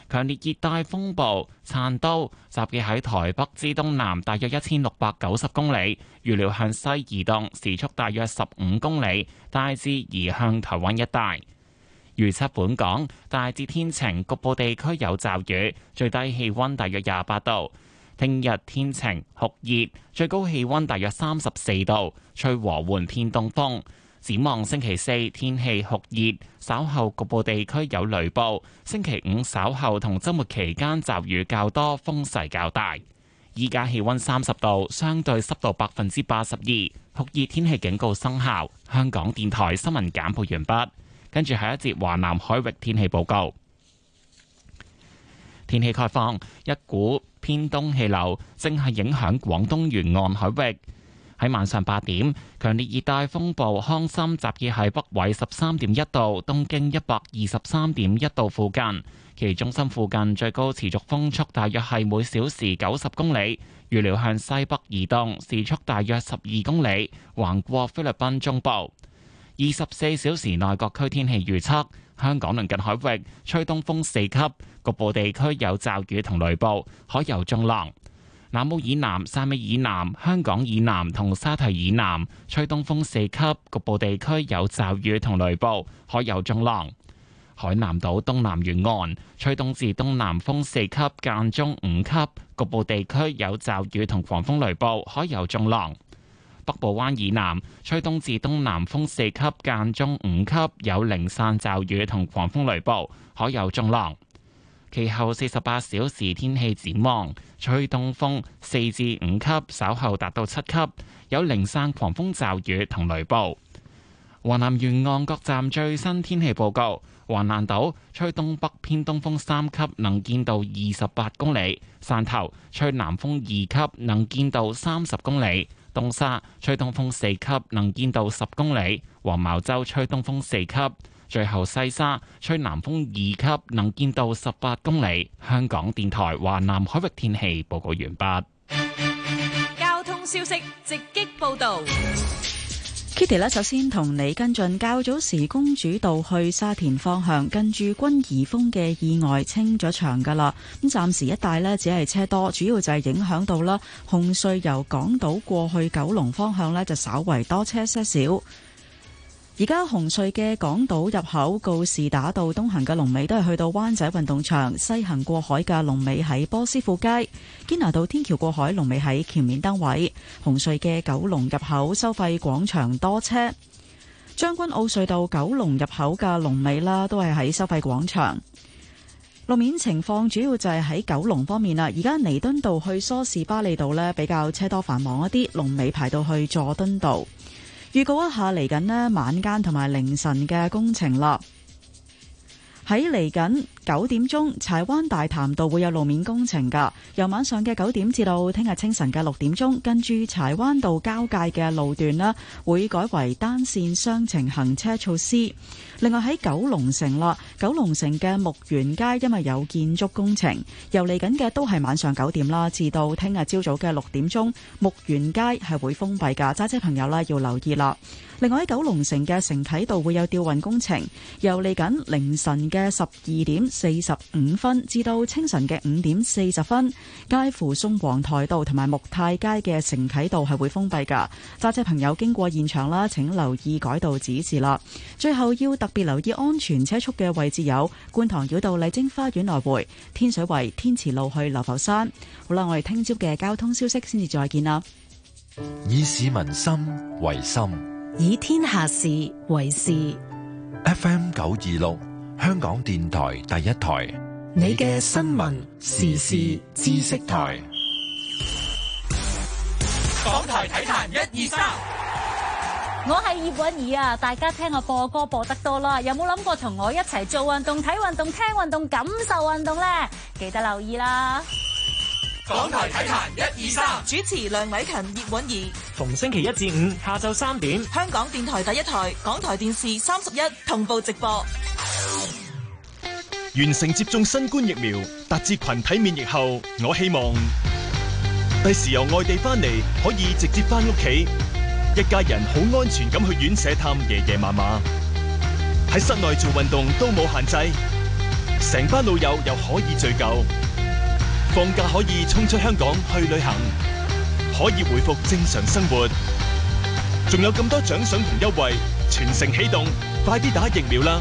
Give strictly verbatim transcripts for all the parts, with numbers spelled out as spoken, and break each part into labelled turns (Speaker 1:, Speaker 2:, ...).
Speaker 1: 強烈熱帶風暴燦都集結喺台北之東南大約一千六百九十公里，預料向西移動，時速大約十五公里，大致移向台灣一帶。預測本港大致天晴，局部地區有驟雨，最低氣溫大約廿八度。聽日天晴酷熱，最高氣溫大約三十四度，吹和緩偏東風。展望星期四天氣酷熱，稍後局部地區有雷暴。星期五稍後同週末期間驟雨較多，風勢較大。依家氣溫三十度，相對濕度百分之八十二，酷熱天氣警告生效。香港電台新聞簡報完畢。跟住係一節華南海域天氣報告。天氣概況，一股偏東氣流正係影響廣東沿岸海域。喺晚上八點，強烈熱帶風暴康森集結喺北緯十三點一度、東經一百二十三點一度附近，其中心附近最高持續風速大約係每小時九十公里，預料向西北移動，時速大約十二公里，橫過菲律賓中部。二十四小時內各區天氣預測：香港鄰近海域吹東風四級，局部地區有驟雨同雷暴，海有中浪。南澳以南、汕尾以南、香港以南同沙堤以南吹東風四級，局部地區有驟雨同雷暴，海有中浪。海南島東南沿岸吹東至東南風四級，間中五級，局部地區有驟雨同狂風雷暴，海有中浪。北部灣以南吹東至東南風四級，間中五級，有零散驟雨同狂風雷暴，海有中浪。其後四十八小時天氣展望，吹東風四至五級，稍後達到七級，有零散狂風驟雨同雷暴。華南沿岸各站最新天氣報告：橫瀾島吹東北偏東風三級，能見度二十八公里；汕頭吹南風二級，能見度三十公里。東沙吹東風四級，能見度十公里；黃茅洲吹東風四級，最後西沙吹南風二級，能見度十八公里。香港電台華南海域天氣報告完畢。
Speaker 2: 交通消息直擊報道。
Speaker 3: Kitty 咧，首先同你跟進較早時公主道去沙田方向近住軍怡峰嘅意外清咗場噶啦，咁暫時一帶呢，只係車多，主要就係影響到啦紅隧由港島過去九龍方向呢，就稍為多車些少。而家紅隧嘅港島入口告士打道東行嘅龍尾都係去到灣仔運動場，西行過海嘅龍尾喺波斯富街，堅拿道天橋過海龍尾喺橋面燈位。紅隧嘅九龍入口收費廣場多車，將軍澳隧道九龍入口嘅龍尾啦，都係喺收費廣場。路面情況主要就係喺九龍方面啦，而家彌敦道去梳士巴利道呢，比較車多繁忙一啲，龍尾排到去佐敦道。預告一下嚟緊呢晚間同埋凌晨嘅工程啦。喺嚟緊九點鐘，柴灣大潭道會有路面工程噶，由晚上嘅九點至到聽日清晨嘅六點鐘，跟住柴灣道交界嘅路段啦，會改為單線雙程行車措施。另外喺九龍城啦，九龍城嘅木園街因為有建築工程，由嚟緊嘅都係晚上九點啦，至到聽日朝早嘅六點鐘，木園街係會封閉噶，揸車朋友啦要留意啦。另外喺九龍城嘅承啟道會有吊運工程，由嚟緊凌晨嘅十二點四十五分至到清晨嘅五點四十分，介乎宋皇台道同埋木泰街嘅承啟道係會封閉噶，揸車朋友經過現場啦，請留意改道指示啦。最後要特別留意安全車速嘅位置有觀塘繞道麗晶花園來回、天水圍天慈路去流浮山。好啦，我哋聽朝嘅交通消息先至再見啦。
Speaker 4: 以市民心為心，
Speaker 2: 以天下事為事。
Speaker 4: F M 九二六，香港電台第一台，
Speaker 2: 你嘅新聞時事知識台。
Speaker 5: 港台體壇一二三，
Speaker 6: 我係葉韻儀啊！大家聽我播歌播得多啦，有冇諗過同我一齊做運動、睇運動、聽運動、感受運動呢？記得留意啦！
Speaker 5: 港台體壇一二三，
Speaker 2: 主持梁偉勤、葉韻儀，
Speaker 7: 逢星期一至五下晝三點，
Speaker 2: 香港電台第一台、港台電視三十一同步直播。
Speaker 8: 完成接種新冠疫苗，達至群體免疫後，我希望第時由外地翻嚟可以直接翻屋企，一家人好安全咁去院舍探爺爺嫲嫲，喺室內做運動都冇限制， 成班老友又可以聚舊，放假可以衝出香港去旅行，可以回復正常生活，仲有咁多獎賞同優惠，全城起動，快啲打疫苗啦！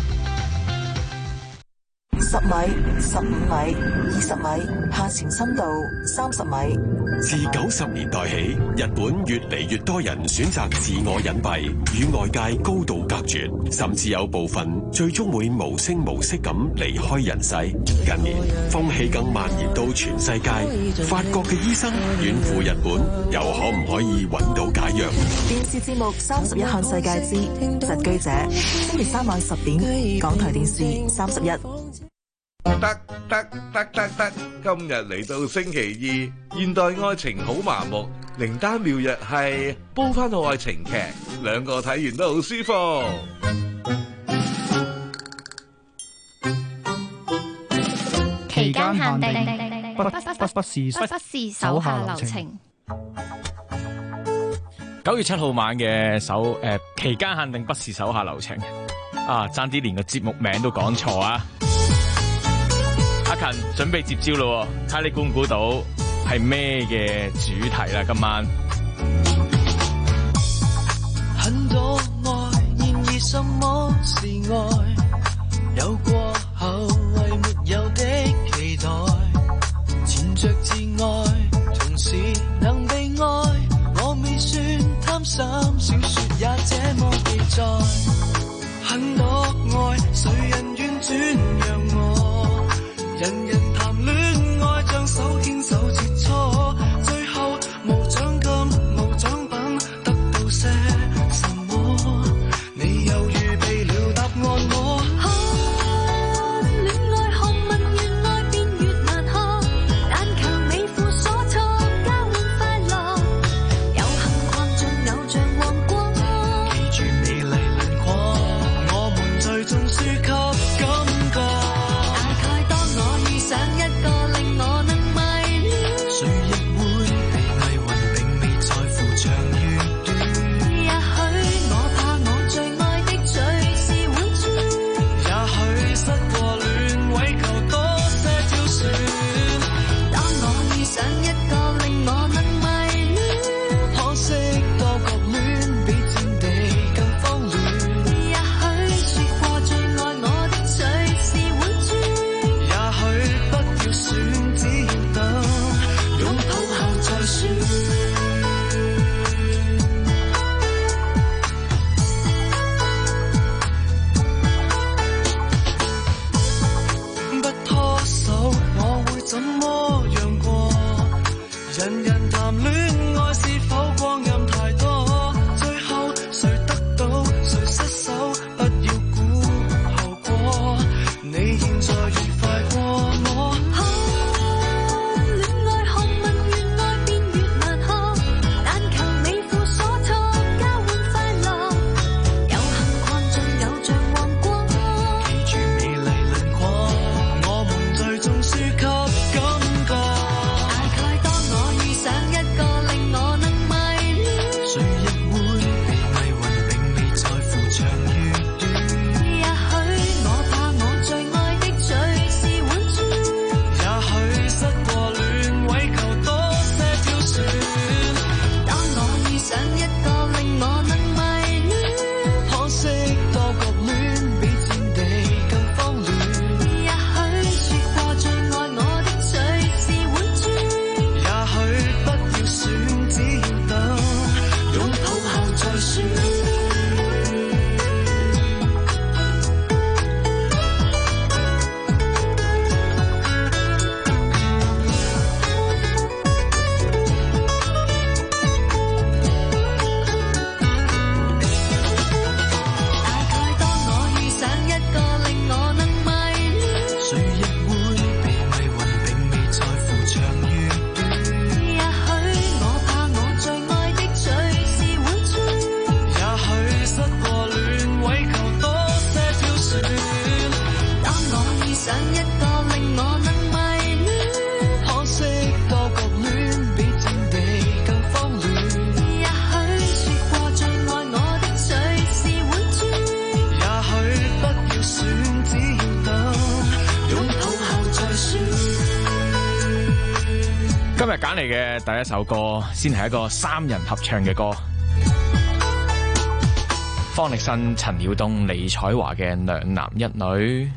Speaker 2: 十米、十五米、二十米，下潛深度三十米。
Speaker 9: 自九十年代起，日本越嚟越多人選擇自我隱蔽，與外界高度隔絕，甚至有部分最終會無聲無息咁離開人世。近年風氣更蔓延到全世界，法國嘅醫生遠赴日本，又可唔可以揾到解藥？
Speaker 2: 電視節目《三十一看世界之疾居者》，星期三晚十點，港台電視三十一。
Speaker 10: 得得得得得，今日嚟到星期二，現代愛情好麻木，靈丹妙藥係煲翻套愛情劇，兩個睇完都好舒服。
Speaker 11: 期間限定，不不不不不是不不是手下留情。
Speaker 12: 九月七號晚嘅首誒期間限定不是手下留情啊！爭啲連個節目名都講錯啊！阿勤準備接招咯，睇你估唔估到係咩嘅主題啦？今晚
Speaker 13: 很多愛，然而什麼是愛？有過後為沒有的期待，纏着自愛，同時能被愛，我未算貪心，小說也這麼記載。很多愛，誰人願轉讓我？人人談戀愛，將手牽手切磋，最後無獎金無獎品，得到些什麼？你又預備了答案我？看戀愛學問越愛便越難學，但求你負所託，交換快樂，有幸逛盡偶像王國，記住美麗輪廓，我們最終輸給感覺。想一個令我能迷戀，誰亦會被迷暈，並未在乎長與短。也許我怕我最愛的最是會轉，也許失過戀，為求多些挑選。當我遇上一個令我能迷戀，可惜多角戀比戰地更慌亂。也許說過最愛我的最是會轉，也許只要等擁抱後再說。不拖手，我會怎麼樣過？人人談戀愛，是否光陰太多？最後誰得到，誰失手？不要估後果。你現在愉快過我。輸給感覺，大概當我遇上一個令
Speaker 12: 今日揀嚟嘅第一首歌，先係一個三人合唱嘅歌，方力申、陳曉東、李彩華嘅《兩男一女》。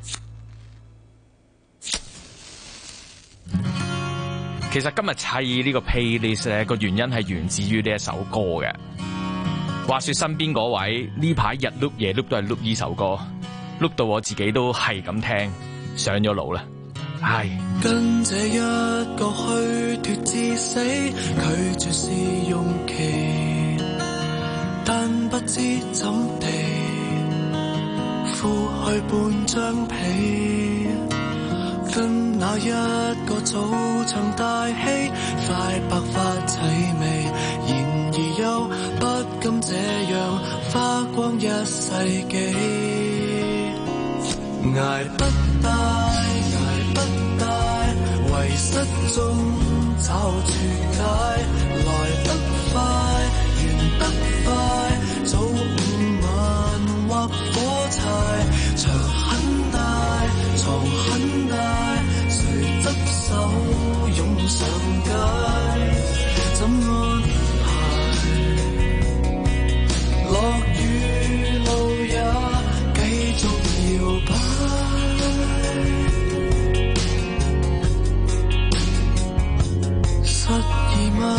Speaker 12: 其實今日砌呢個 playlist 咧，個原因係源自於呢一首歌嘅。話說身邊嗰位呢排日碌夜碌都係碌呢首歌，碌到我自己都係咁聽，上咗腦啦。唉，
Speaker 13: 跟這一個虛脫至死，拒絕試用期，但不知怎地敷去半張被，跟那一個早場大戲，快白髮齊眉，然而又不甘這樣花光一世紀，捱不大，捱不大，遺失中找絕解，來得快，完得快，早午晚或火柴，牆很大，床很大，誰執手湧上街，怎安排？落雨路也繼續搖擺，失意嗎？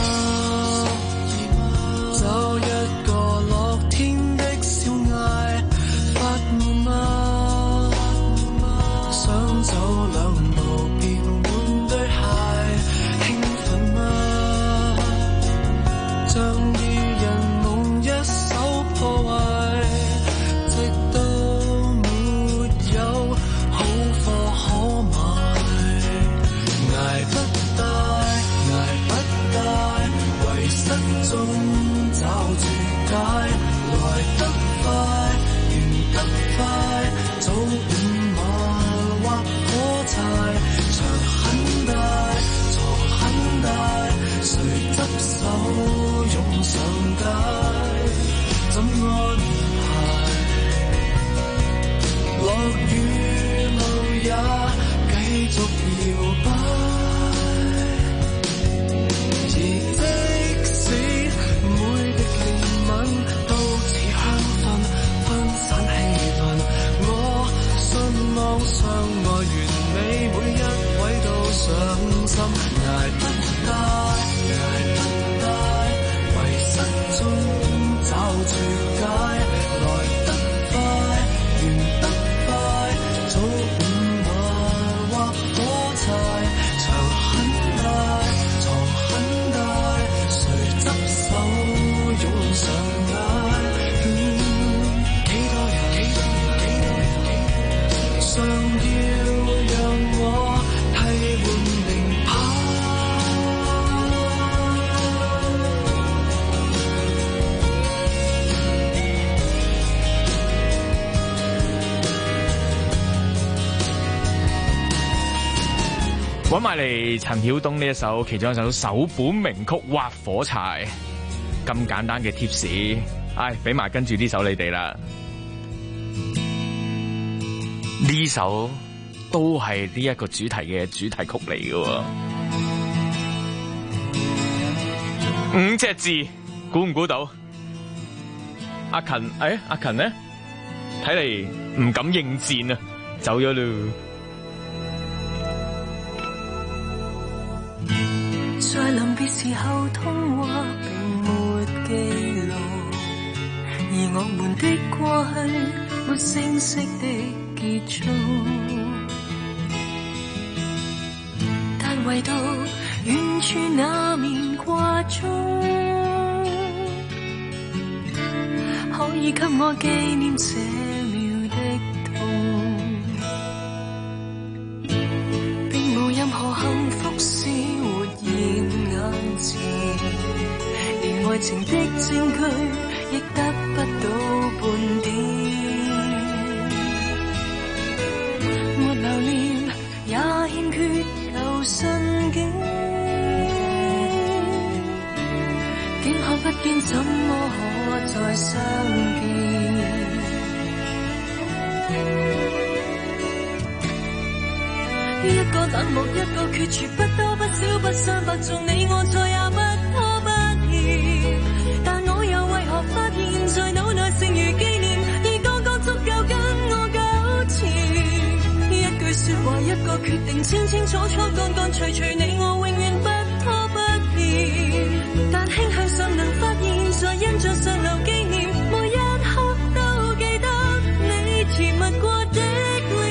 Speaker 13: 找一個樂天的小艾，發悶嗎？想走兩步便換對鞋，興奮嗎？像二人弄一手破壞，直到沒有好貨可買，捱不大，捱不大，遺失中找絕解，來得快，完得快，早午晚或火柴，牆很大，床很大，誰執手湧上街，怎安排？落雨路也繼續搖擺，而即使每滴憐憫都似香薰分散氣氛，我信望相愛完美，每一位都上心，捱不大，捱不大，遺失中找絕解，來得快，完得快，早午晚或火柴，牆很大，床很大，誰執手湧上街，嗯，幾多人，幾多人，幾多人，幾多人，尚要讓我替換名牌。
Speaker 12: 搵埋嚟陳曉東呢一首其中一首首本名曲《劃火柴》，咁簡單嘅 tips， 唉，俾埋跟住呢首你哋啦。呢首都係呢一個主題嘅主題曲嚟嘅，五隻字，估唔估到？阿勤，誒、哎，阿勤呢？睇嚟唔敢應戰啊，走咗咯。
Speaker 14: 在臨別時候，通話並沒記錄，而我們的過去沒聲息的結束，但唯獨遠處那面掛鐘，可以給我紀念這秒的痛，並無任何幸福是活現眼前，連愛情的證據亦得不到半點，沒留念也欠缺舊信件，竟看不見怎麼可再相見，一個冷漠，一個決絕，不多不少不不相伯仲，你我再也不拖不欠。但我又為何發現，在腦內剩餘紀念，已剛剛足夠跟我糾纏。一句説話，一個決定，清清楚楚，乾乾脆脆，你我永遠不拖不欠。但輕向上能發現，在印象上留紀念，每一刻都記得你甜蜜過的臉。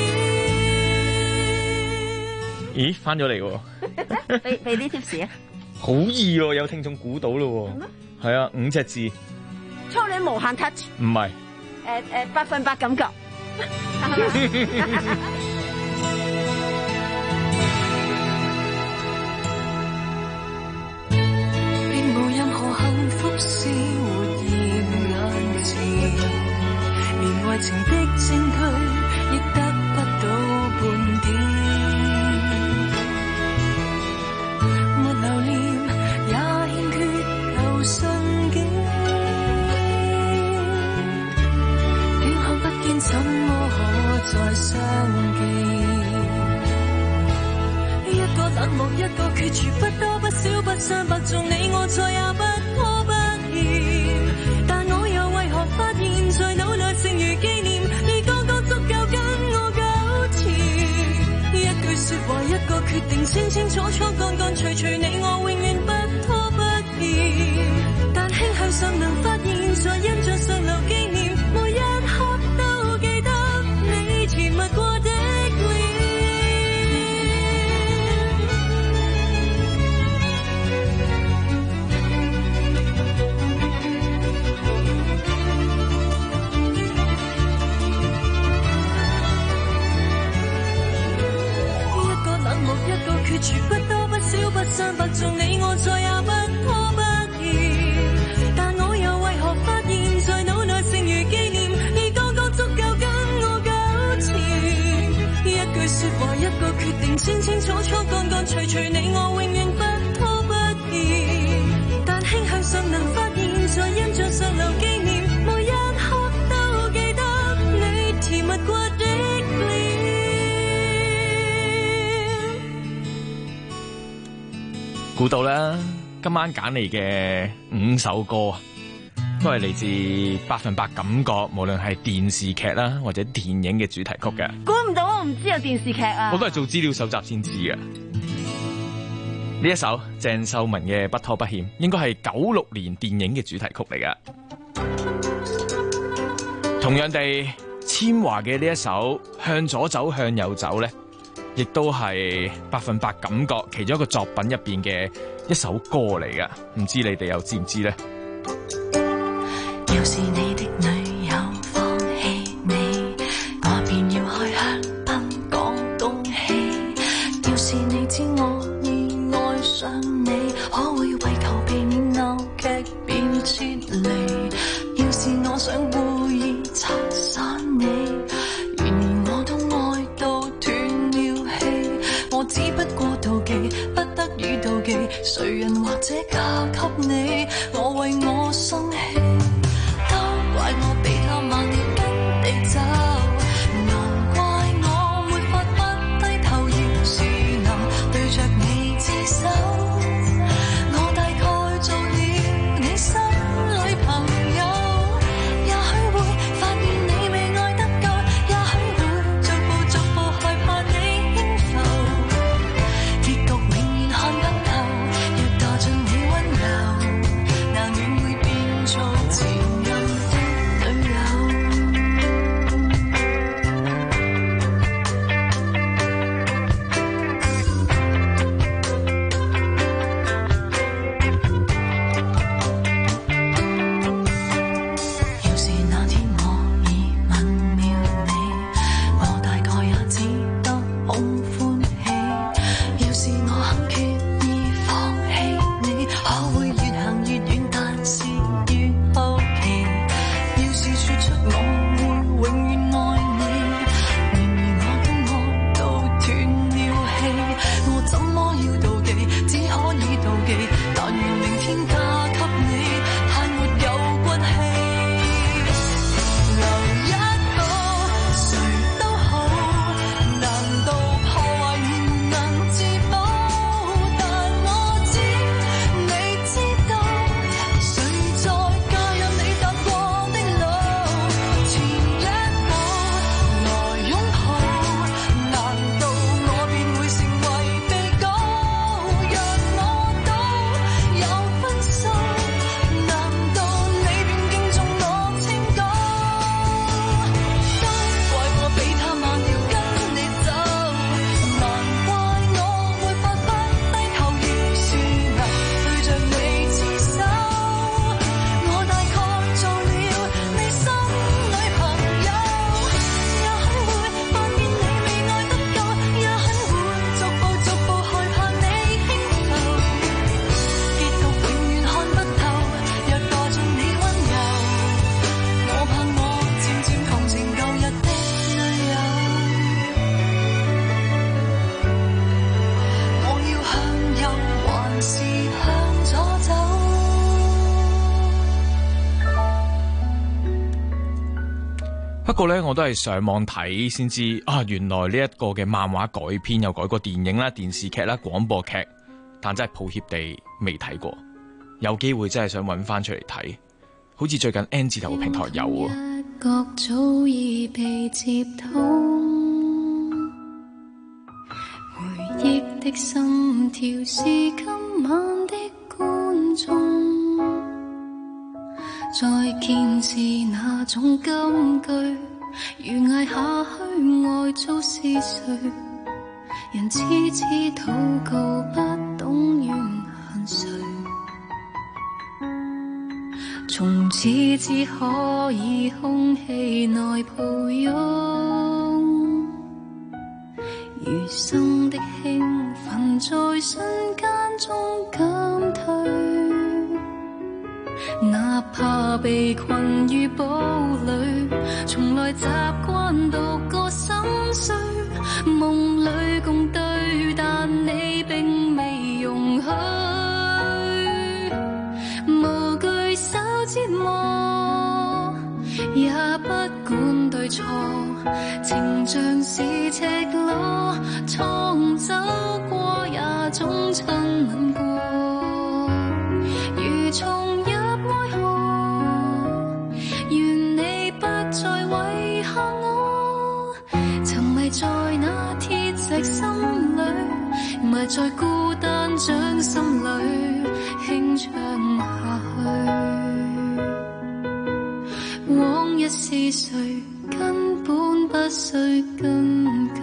Speaker 12: 咦，翻咗嚟喎！
Speaker 15: 俾俾啲 tips 啊！
Speaker 12: 好易喎，有聽眾估到咯喎。係啊，五隻字。
Speaker 15: 初戀無限 touch。
Speaker 12: 唔係。
Speaker 15: 誒誒，百分百感覺。
Speaker 14: 並無任何幸福是活現眼前，連愛情的證據亦得不到半點。沒留念也欠缺舊信件，遠看不見怎麼可再相見。一個冷漠，一個決絕，不多不少，不相伯仲，你我再也不拖不欠。但我又為何發現，在腦內剩餘紀念，已剛剛足夠跟我糾纏。一句説話，一個決定，清清楚楚，乾乾脆脆，你我永遠不拖不欠。但輕向上能發現，在印象上留紀念，每一刻都記得你甜蜜過的臉。一個決絕，不多不少，不相伯仲，你我再也不拖不欠。但我又為何發現，在腦內剩餘紀念，已剛剛足夠跟我糾纏。一句説話，一個決定，清清楚楚，乾乾脆脆，你我永遠不拖不欠。但輕向上能發現，在印象上留紀念，每一刻都記得你甜蜜過的臉。
Speaker 12: 估到啦！今晚揀嚟嘅五首歌都係嚟自百分百感覺，無論係電視劇啦或者電影嘅主題曲嘅。
Speaker 15: 估唔到，我唔知有電視劇啊！
Speaker 12: 我都係做資料搜集先知嘅。呢一首鄭秀文嘅《不拖不欠》，應該係九六年電影嘅主題曲嚟噶。同樣地，千華嘅呢一首《向左走向右走》咧，亦都係百分百感覺其中一個作品入邊嘅一首歌嚟噶，唔知你哋又知唔知呢？
Speaker 14: 要是你的女友放棄你，我便要開香檳講恭喜。要是你知我已愛上你，可會為求避免鬧劇便撤離？要是我想故意拆散你，原來我都愛到斷了氣。我只不過妒忌，不得已妒忌，誰人或者嫁給你，我為我生氣。都怪我被他慢了跟你走，難怪我沒法不低頭。要是能對着你自首，我大概做了你心裏朋友。也許會發現你未愛得夠，也許會逐步逐步害怕你輕浮，結局永遠看不透。若墮進你溫柔，難免會變做前任的女友。要是那天我已吻了你，我大概也只得空歡喜。要是我肯決意放棄你，可會越行越遠，但是越好奇。要是說出我會永遠愛你，明明我都愛到斷了氣。我怎麼要妒忌？只可以妒忌，但願明天嫁給你，太沒有骨氣。留一個誰都好，難道破壞願能自保？但我
Speaker 12: 過呢，我都係上網睇先知啊，原來呢一個嘅漫畫改編又改過電影啦、電視劇啦、廣播劇，但真係抱歉地未睇過，有機會真係想揾翻出嚟睇。好似最近 N 字頭嘅平台有啊。
Speaker 14: 角早已被接通，回憶的心跳是今晚的觀眾，再見是那種金句，如捱下去愛遭是誰，人痴痴禱告不懂怨恨誰，從此只可以空氣內抱擁，餘生的興奮在瞬間中減退，哪怕被困於堡壘，從來習慣獨個心碎，夢裏共對，但你並未容許，無懼受折磨，也不管對錯，情像是赤裸，蒼走過也總親吻過，如重入愛河，願你不再遺下我，沉迷在那鐵石心裏，埋在孤單掌心裏，輕唱下去，往日是誰根本不需根據。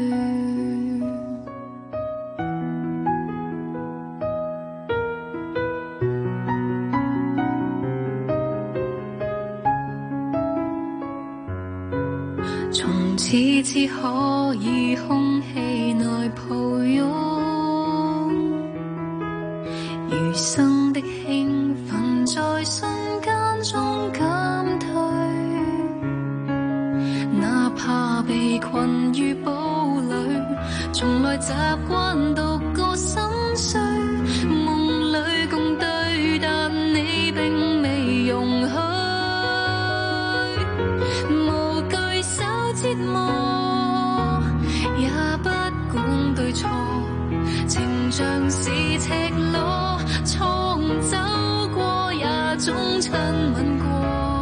Speaker 14: 從此只可以空氣內抱擁，餘生的興奮在瞬間中減退，哪怕被困於堡壘，從來習慣獨個心碎，夢裏共對，但你並未容許，折磨，也不管對錯，情像是赤裸，蒼走過也總親吻過，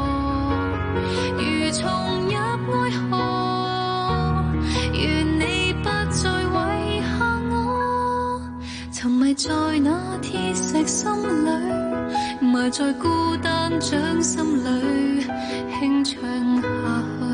Speaker 14: 如重入愛河，願你不再遺下我，沉迷在那鐵石心裏，埋在孤單掌心裏，輕唱下去，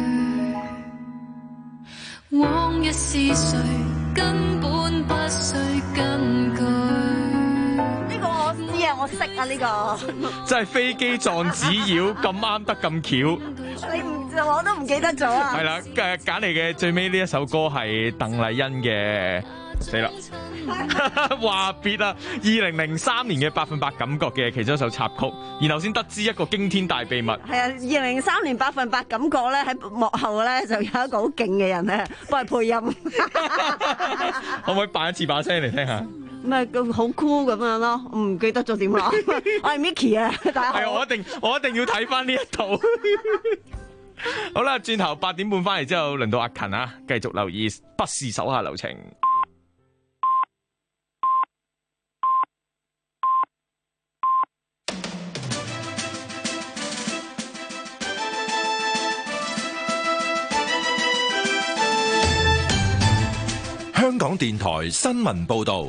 Speaker 14: 往日是誰根本不需根據。
Speaker 15: 呢個我知啊，我識啊呢個。
Speaker 12: 真係飛機撞紙鷂咁啱得咁巧。
Speaker 15: 你唔就我都唔記得咗啊。
Speaker 12: 係啦，誒揀嚟嘅最尾呢一首歌係鄧麗欣嘅，死啦！話別啊，二零零三年嘅百分百感覺嘅其中一首插曲，然後先得知一個驚天大秘密。
Speaker 15: 係啊，二零零三年百分百感覺咧喺幕後咧就有一個好勁嘅人咧幫佢配音。
Speaker 12: 可唔可以扮一次把聲嚟聽下？
Speaker 15: 咪好 cool 咁樣咯，我唔記得咗點講。我係 Micky 啊，大家好。
Speaker 12: 係我一定我一定要睇翻呢一套。好啦，轉頭八點半翻嚟之後，輪到阿勤啊，繼續留意不是手下留情。
Speaker 4: 香港電台新聞報道。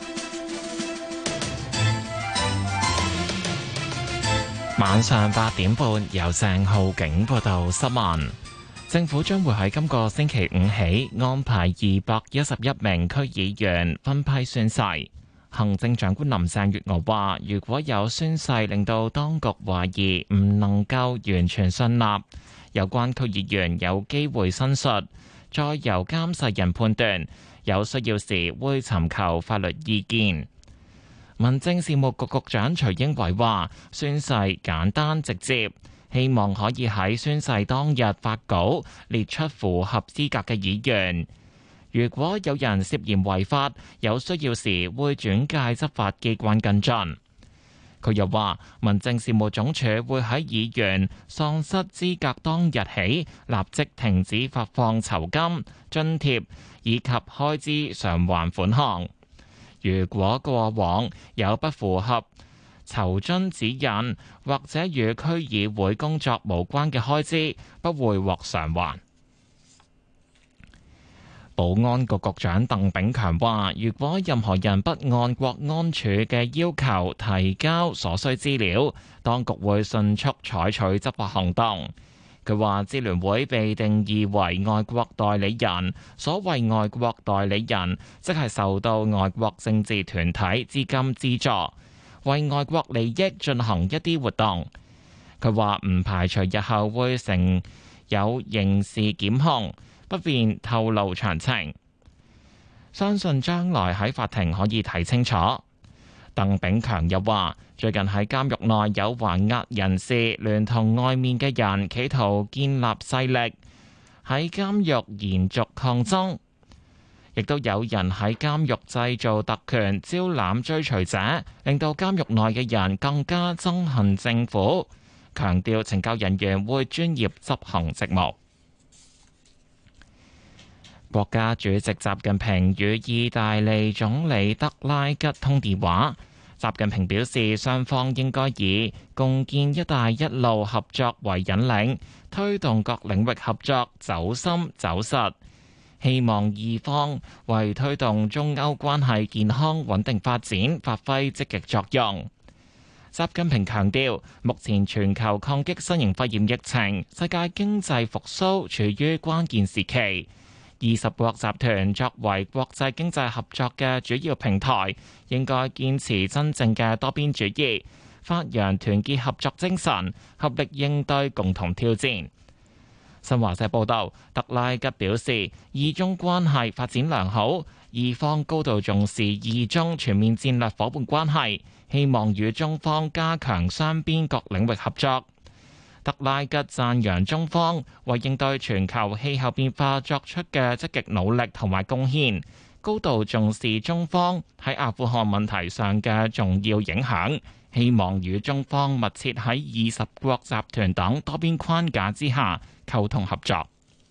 Speaker 1: 晚上八點半，由鄭浩景報道新聞。政府將會喺今個星期五起安排二百一十一名區議員分批宣誓。行政長官林鄭月娥話，如果有宣誓令到當局懷疑唔能夠完全信納，有關區議員有機會申述，再由監誓人判斷，有需要時會尋求法律意見。民政事務局局長徐英偉話，宣誓簡單直接，希望可以喺宣誓當日發稿，列出符合資格嘅議員。如果有人涉嫌違法，有需要時會轉介執法機關跟進。 佢又話，民政事務總署會喺議員喪失資格當日起，立即停止發放酬金、津貼以及開支償還款項。如果過往有不符合酬津指引或者與區議會工作無關嘅開支，不會獲償還。保安局局長鄧炳強話，如果任何人不按國安處嘅要求提交所需資料，當局會迅速採取執法行動。佢話，支聯會被定義為外國代理人，所謂外國代理人，即係受到外國政治團體資金資助，為外國利益進行一啲活動。佢話唔排除日後會成有刑事檢控，不便透露詳情，相信將來喺法庭可以睇清楚。鄧炳強又話，最近喺監獄內有還押人士聯同外面嘅人企圖建立勢力，喺監獄延續抗爭，亦都有人喺監獄製造特權，招攬追隨者，令到監獄內嘅人更加憎恨政府。強調懲教人員會專業執行職務。國家主席習近平與意大利總理德拉吉通電話。習近平表示，雙方應該以共建「一帶一路」合作為引領，推動各領域合作走深走實。希望意方為推動中歐關係健康穩定發展發揮積極作用。習近平強調，目前全球抗擊新型肺炎疫情，世界經濟復甦處於關鍵時期。二十國集團作為國際經濟合作嘅主要平台，應該堅持真正嘅多邊主義，發揚團結合作精神，合力應對共同挑戰。新華社報道，特拉吉表示，意中關係發展良好，意方高度重視意中全面戰略夥伴關係，希望與中方加強雙邊各領域合作。特拉吉讚揚中方為應對全球氣候變化作出嘅積極努力同埋貢獻，高度重視中方喺阿富汗問題上嘅重要影響，希望與中方密切喺二十國集團等多邊框架之下溝通合作。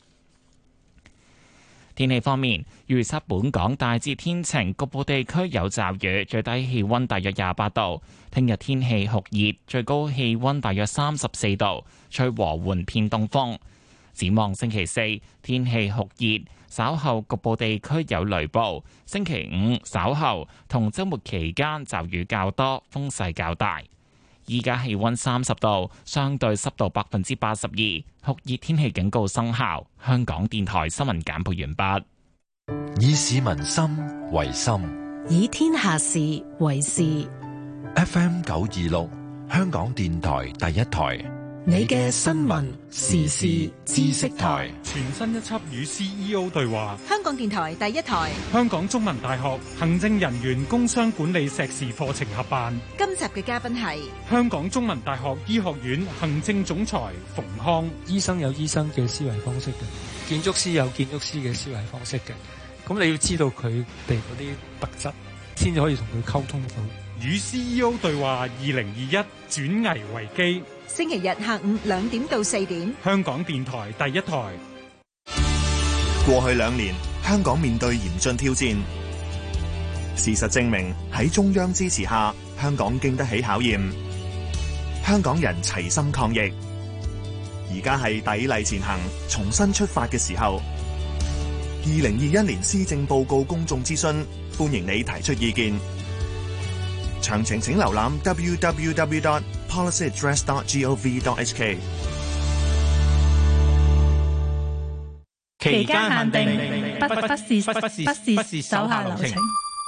Speaker 1: 天氣方面，預測本港大致天晴，局部地區有驟雨，最低氣溫大約廿八度。聽日天氣酷熱，最高氣溫大約三十四度，吹和緩偏東風。展望星期四，天氣酷熱，稍後局部地區有雷暴。星期五稍後同週末期間驟雨較多，風勢較大。依家氣溫三十度，相對濕度百分之八十二，酷熱天氣警告生效。香港電台新聞簡報完畢。
Speaker 4: 以市民心為心，
Speaker 2: 以天下事為事。
Speaker 4: F M 九二六，香港電台第一台。
Speaker 2: 你嘅新聞時事知識台，
Speaker 16: 全新一輯與 C E O 對話。
Speaker 17: 香港電台第一台，
Speaker 16: 香港中文大學行政人員工商管理碩士課程合辦。
Speaker 17: 今集嘅嘉賓係
Speaker 16: 香港中文大學醫學院行政總裁馮康。
Speaker 18: 醫生有醫生嘅思維方式嘅，建築師有建築師嘅思維方式嘅。咁你要知道佢哋嗰啲特質，先至可以同佢溝通到。
Speaker 16: 與 C E O 對話二零二一轉危為機，
Speaker 17: 星期日下午兩點到四點，
Speaker 16: 香港電台第一台。
Speaker 19: 過去兩年，香港面對嚴峻挑戰，事實證明喺中央支持下，香港經得起考驗。香港人齊心抗疫，而家係砥礪前行、重新出發嘅時候。二零二一年施政報告公眾諮詢，歡迎你提出意見。詳情請瀏覽 w w w dot policy address dot gov dot h k。
Speaker 11: 期間限定，不不不是不是不是不是手下留情。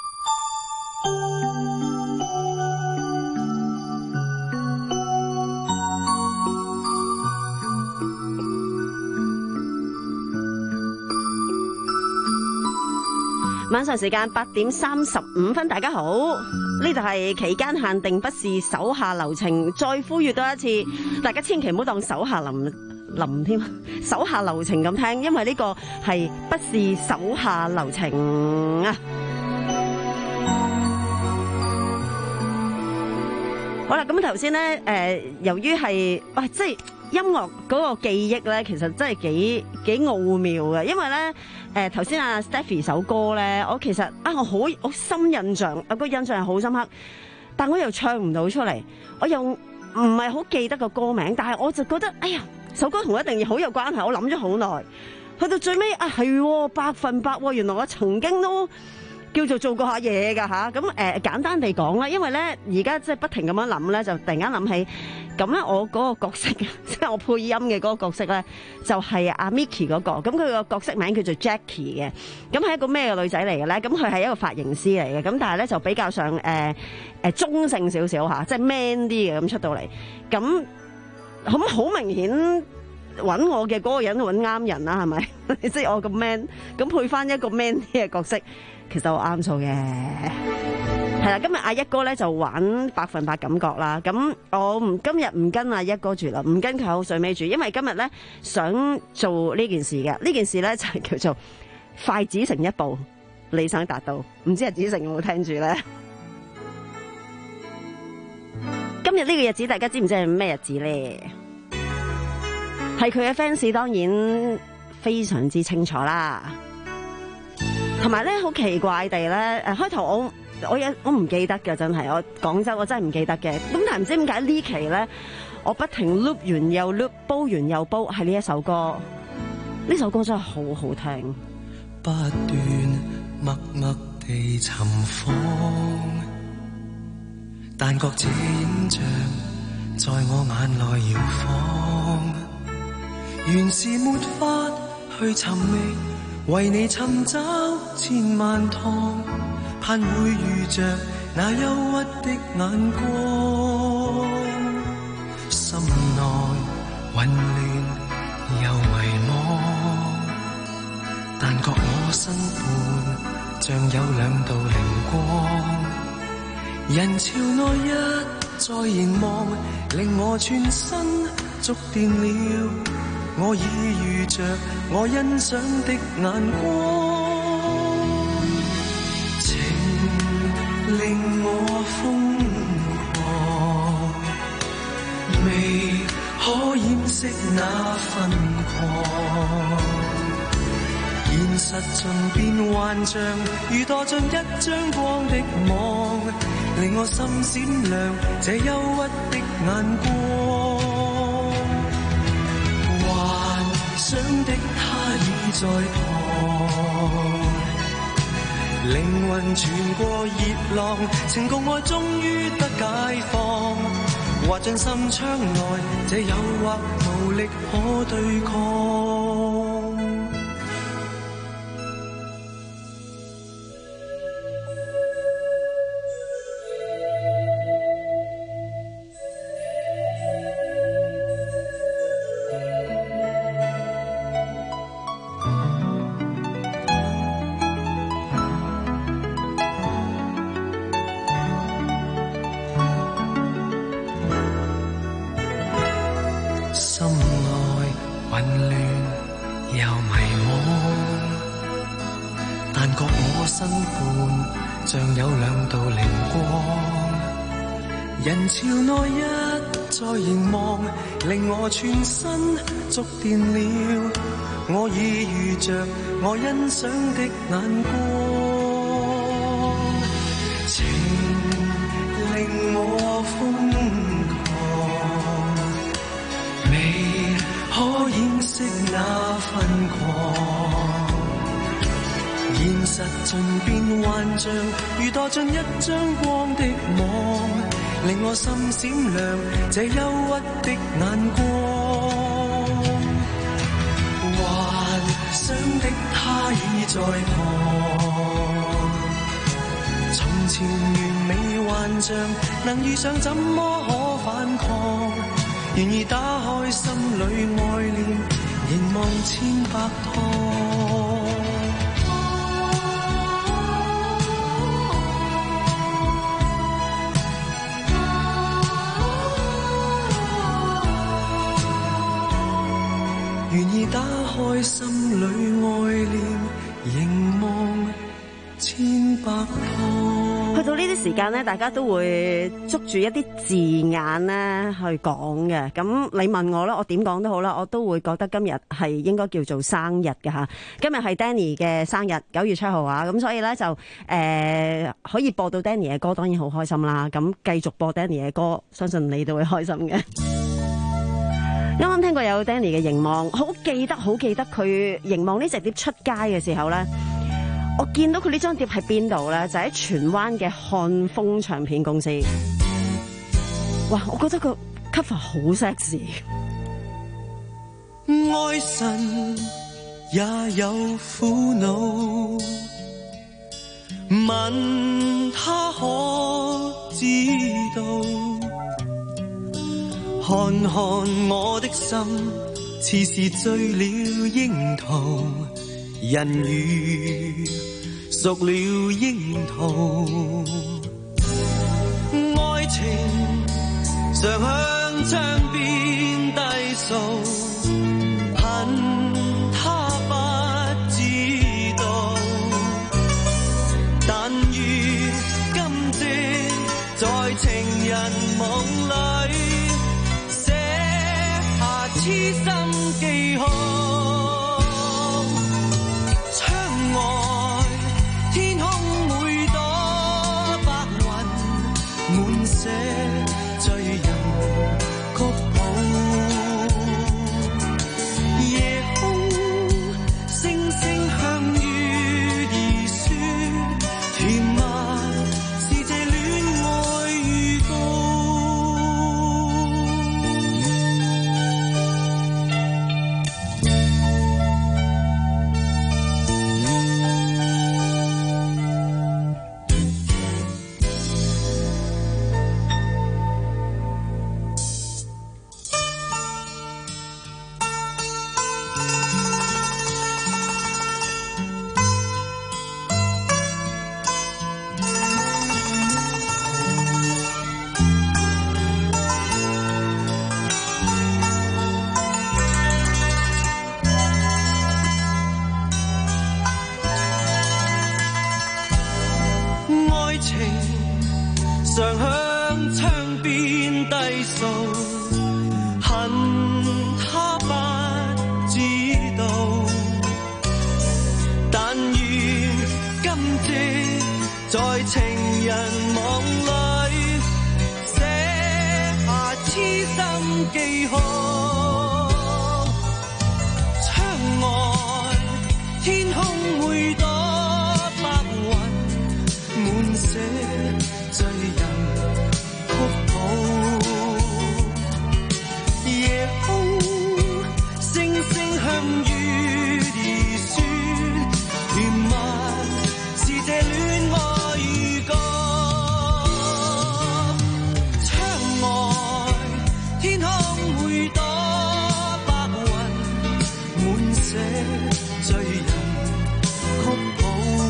Speaker 15: 晚上時間八點三十五分，大家好，呢度係期間限定，不是手下留情。再呼籲多一次，大家千祈唔好當手下留留添，手下留情咁聽，因為呢個係不是手下留情啊！ 好啦，咁頭先咧，誒，由於係，喂，即係音樂嗰個記憶咧，其實真係幾幾奧妙嘅，因為咧，誒，頭先阿 Stephy 首歌咧，我其實啊，我好我深印象，我個印象係好深刻，但我又唱唔到出嚟，我又唔係好記得個歌名，但係我就覺得，哎呀，首歌同我一定好有關係，我諗咗好耐，去到最尾啊，係百分百，原來我曾經都叫做做過下嘢㗎吓，咁誒、呃、簡單地講啦，因為咧而家即係不停咁樣諗咧，就突然間諗起，咁咧我嗰個角色，即係我配音嘅嗰個角色咧，就係阿 Micky 嗰個，咁佢個角色名叫做 Jackie 嘅，咁係一個咩嘅女仔嚟嘅咧？咁佢係一個髮型師嚟嘅，咁但係咧就比較上誒誒、呃呃、中性少少吓，即係 man 啲嘅咁出到嚟，咁咁好明顯。揾我嘅嗰個人揾啱人啦，係咪？即係我咁 man，咁配翻一個 man 啲嘅角色，其實我啱數嘅。係啦，今日阿一哥咧就玩百分百感覺啦。咁我唔今日唔跟阿一哥住啦，唔跟佢口水尾住，因為今日咧想做呢件事嘅。呢件事咧就係叫做快子成一步，理想達到。唔知阿子成有冇聽住咧？今日呢個日子，大家知唔知係咩日子咧？係佢嘅 fans 當然非常之清楚啦，同埋咧好奇怪地咧，誒開頭我我有我唔記得嘅，真係我廣州我真係唔記得嘅，咁但係唔知點解呢期咧我不停 loop 完又 loop 煲完又煲，係呢一首歌，呢首歌真係好好聽，
Speaker 13: 不斷默默地尋訪，但覺這影像在我眼內搖晃。原是沒法去尋覓，為你尋找千萬趟，盼會遇着那憂鬱的眼光。心內混亂又迷茫，但覺我身畔像有兩道靈光。人潮內一再凝望，令我全身觸電了。我已遇着我欣賞的眼光，情令我瘋狂，未可掩飾那瘋狂。現實盡變幻象，如墮進一張光的網，令我心閃亮這憂鬱的眼光。想的他已在旁，靈魂傳過熱浪，情共愛終於得解放，滑進心窗內，這誘惑無力可對抗。像有兩道靈光，人潮內一再凝望，令我全身觸電了。我已遇着我欣賞的眼光，情令我瘋狂，未可掩飾那瘋狂。現實盡變幻象，如墮進一張光的網，令我心閃亮這憂鬱的眼光。幻想的他已在旁，從前完美幻象，能遇上怎麼可反抗？願意打開心裏愛戀，凝望千百趟。願意打開心裏愛戀，凝望千百趟。
Speaker 15: 去到呢啲時間咧，大家都會捉住一啲字眼咧去講嘅。咁你問我啦，我點講都好啦，我都會覺得今日係應該叫做生日嘅吓。今日係 Danny 嘅生日，九月七號啊。咁所以咧就誒、呃、可以播到 Danny 嘅歌，當然好開心啦。咁繼續播 Danny 嘅歌，相信你都會開心嘅。啱啱聽過有 Danny 嘅凝望，好記得好記得佢凝望呢隻碟出街嘅時候咧。我見到佢呢張碟喺邊度咧？就喺荃灣嘅漢風唱片公司。哇！我覺得個 cover 好 sexy。
Speaker 13: 愛神也有苦惱，問他可知道？看看我的心，似是醉了櫻桃。人如熟了櫻桃，愛情常向窗邊低訴，恨他不知道。但願今夕在情人夢裏寫下痴心記號。醉人曲譜，夜空星星向月兒說，甜蜜是這戀愛預告。常向窗邊低訴，恨他不知道。但願今夕在情人夢裏寫下痴心記號。窗外天空每朵白雲滿寫醉人曲譜，夜空星星向月兒說，甜蜜是這戀愛預告。窗外天空每朵白雲滿寫醉人曲譜。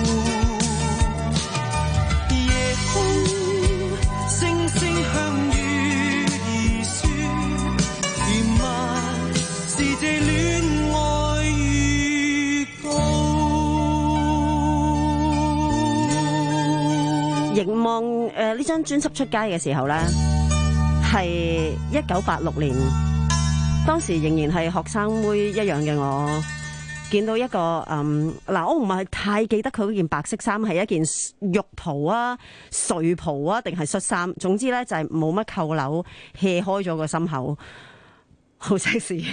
Speaker 15: 凝望誒呢張專輯出街嘅時候咧，係一九八六年，當時仍然係學生妹一樣嘅我，見到一個嗯嗱，我唔係太記得佢嗰件白色衫係一件浴袍啊、睡袍啊，定係恤衫，總之咧就係冇乜扣鈕，卸開咗個心口，好 sexy。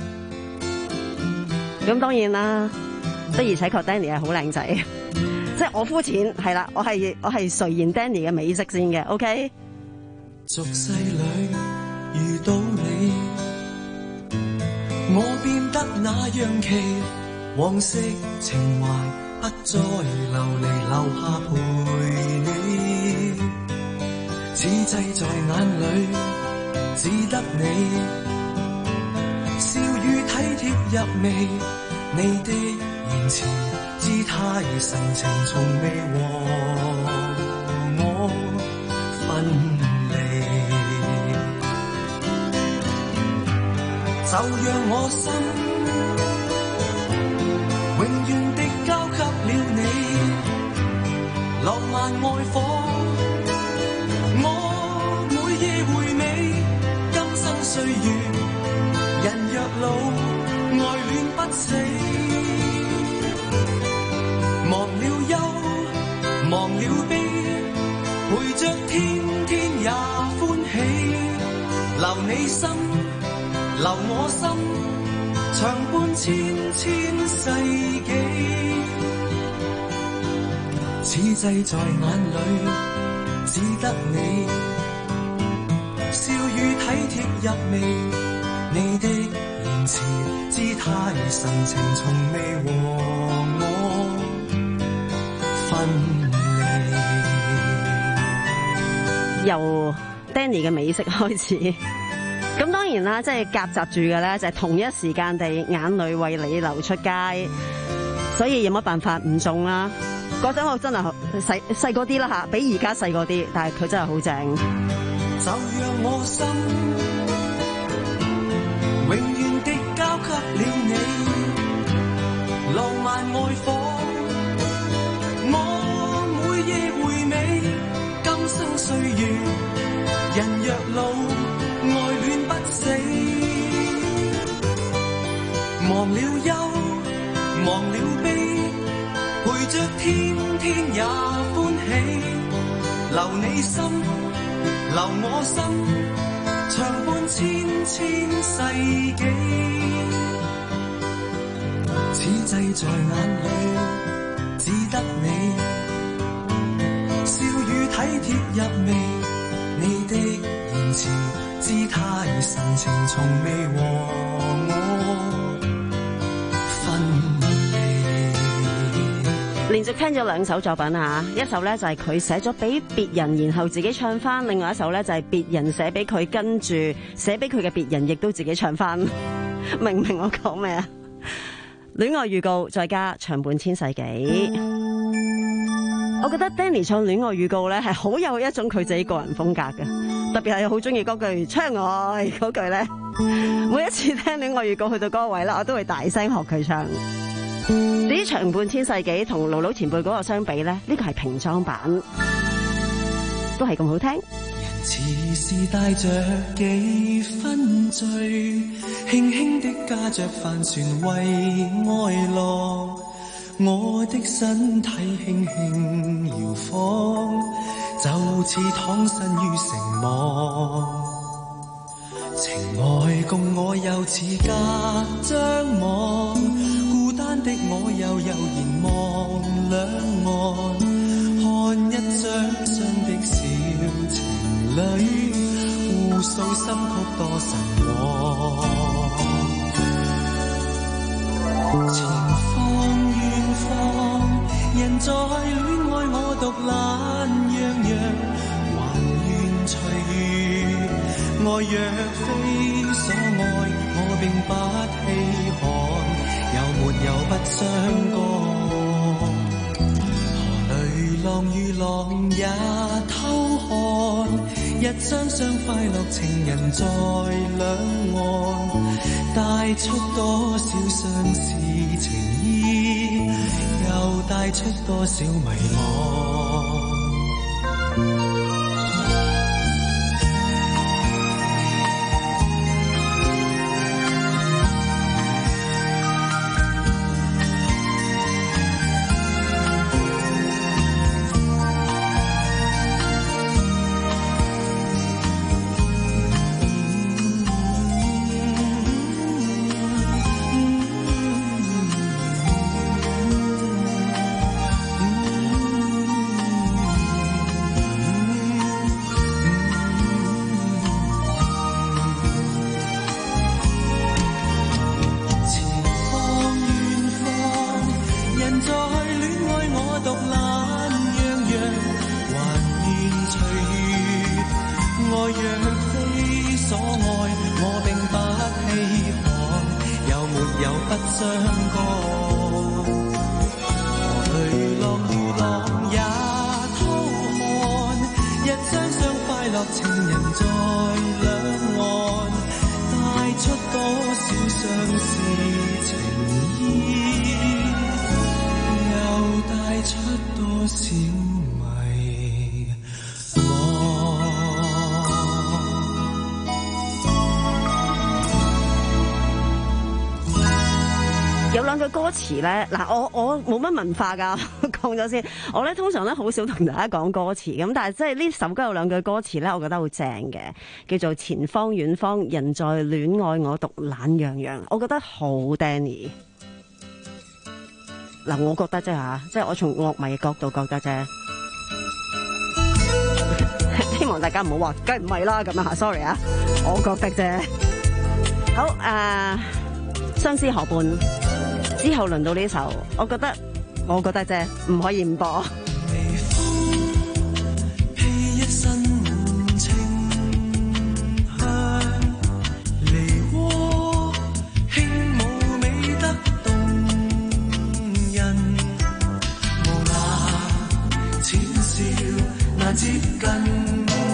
Speaker 15: 咁當然啦，的而且確 Danny 係好靚仔。即係我膚淺係啦，我係我係垂涎 Danny 嘅美色先嘅 ，OK。
Speaker 13: 俗世裏遇到你，我變得那樣奇，往昔情懷不再流離，留下陪你。此際在眼裏，只得你笑語體貼入微，你的言辭。姿態神情從未和我分離，就讓我心永遠的交給了你，浪漫愛火死。忘了憂，忘了悲，陪着天天也歡喜。留你心，留我心，長伴千千世紀。此際在眼裏，只得你，笑語體貼入微，你的言辭姿態神情從未和我分離。
Speaker 15: 由 Danny 嘅美色開始，咁當然啦，即係夾雜住嘅咧，就係同一時間地眼淚為你流出街，所以有乜辦法唔中啦？嗰陣我真係細細個啲啦嚇，比而家細個啲，但係佢真係好正。
Speaker 13: 就讓我心永遠地交給了你，浪漫愛火，我每夜回味，今生歲月，人若老，愛戀不死。忘了憂，忘了悲，陪着天天也歡喜。留你心，留我心，長伴千千世紀。此際在眼裏，只得你，笑語體貼入微，你的言辭姿態神情從未和我分離。
Speaker 15: 連續聽咗兩首作品啊，一首咧就係佢寫咗俾別人，然後自己唱翻；另外一首咧就係別人寫俾佢，跟住寫俾佢嘅別人，亦都自己唱翻。明唔明我講咩啊？戀愛預告再加長伴千世紀。我覺得 Danny 唱戀愛預告咧係好有一種佢自己個人風格嘅，特別係好中意嗰句窗外嗰句咧。每一次聽戀愛預告去到嗰個位啦，我都會大聲學佢唱。至於長伴千世紀同盧盧前輩嗰個相比咧，呢、這個係平裝版，都係咁好聽。
Speaker 13: 似是帶着幾分醉，輕輕的駕着帆船為愛樂，我的身體輕輕搖晃，就似躺身於城網。情愛共我又似隔張網，孤單的我又悠然望兩岸，看一張張的小情侶互訴心曲多神往。前方遠方，人在戀愛我獨懶洋洋，還願隨遇。愛若非所愛，我並不稀罕，有沒有不相干。河裏浪與浪也偷看，一雙雙快樂情人在兩岸，帶出多少相思情意，又帶出多少迷惘。
Speaker 15: 嘅歌詞咧，嗱我我冇乜文化㗎，講咗先。我咧通常咧好少同大家講歌詞咁，但係即係呢首歌有兩句歌詞咧，我覺得好正嘅，叫做前方遠方人在戀愛我獨懶洋洋，我覺得好 Danny。嗱，我覺得啫嚇，即係我從樂迷嘅角度覺得啫。希望大家唔好話，梗係唔係啦咁啊 sorry 啊，我覺得啫。好誒、呃，相思河畔之後輪到呢首，我覺得我覺得啫，唔可以唔播。
Speaker 13: 微風披一身清香，梨渦輕舞美得動人，無那淺笑難接近。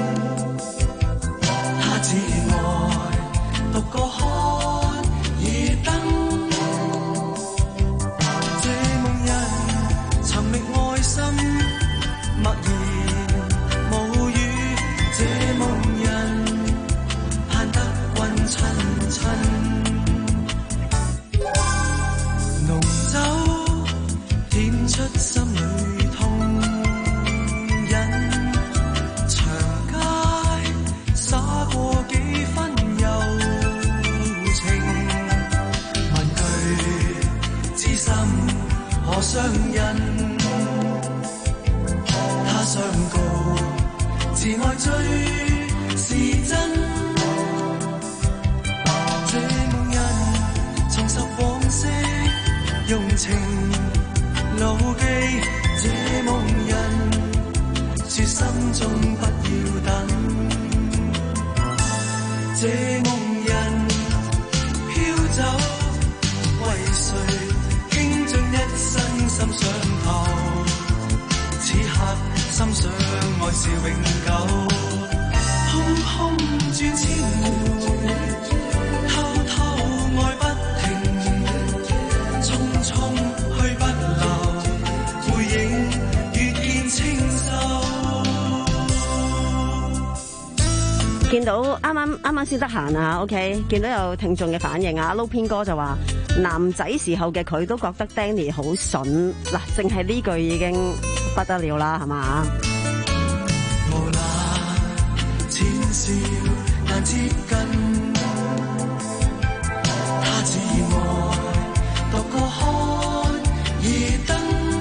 Speaker 13: 他至愛獨個看夜燈，這夢人尋覓愛心，默然無語。這夢人盼得君親親，濃酒點出心裏痛癮，長街灑過幾分柔情，問句知心何相印？他相告自愛最是真，這夢人重拾往昔用情牢記，這夢人說心中不要等，這夢人飄走為誰傾盡一生心上頭，此刻心想愛是永久，空空轉千回，偷偷愛不停，匆匆去不留，背影越見清秀。
Speaker 15: 見到啱啱啱啱先得閒啊 ，OK， 見到有聽眾嘅反應啊，撈編哥就話男仔時候嘅佢都覺得 Danny 好筍，嗱，淨係呢句已經不得了啦，係嘛？
Speaker 13: 無那淺笑難接近，他至愛獨個看夜燈，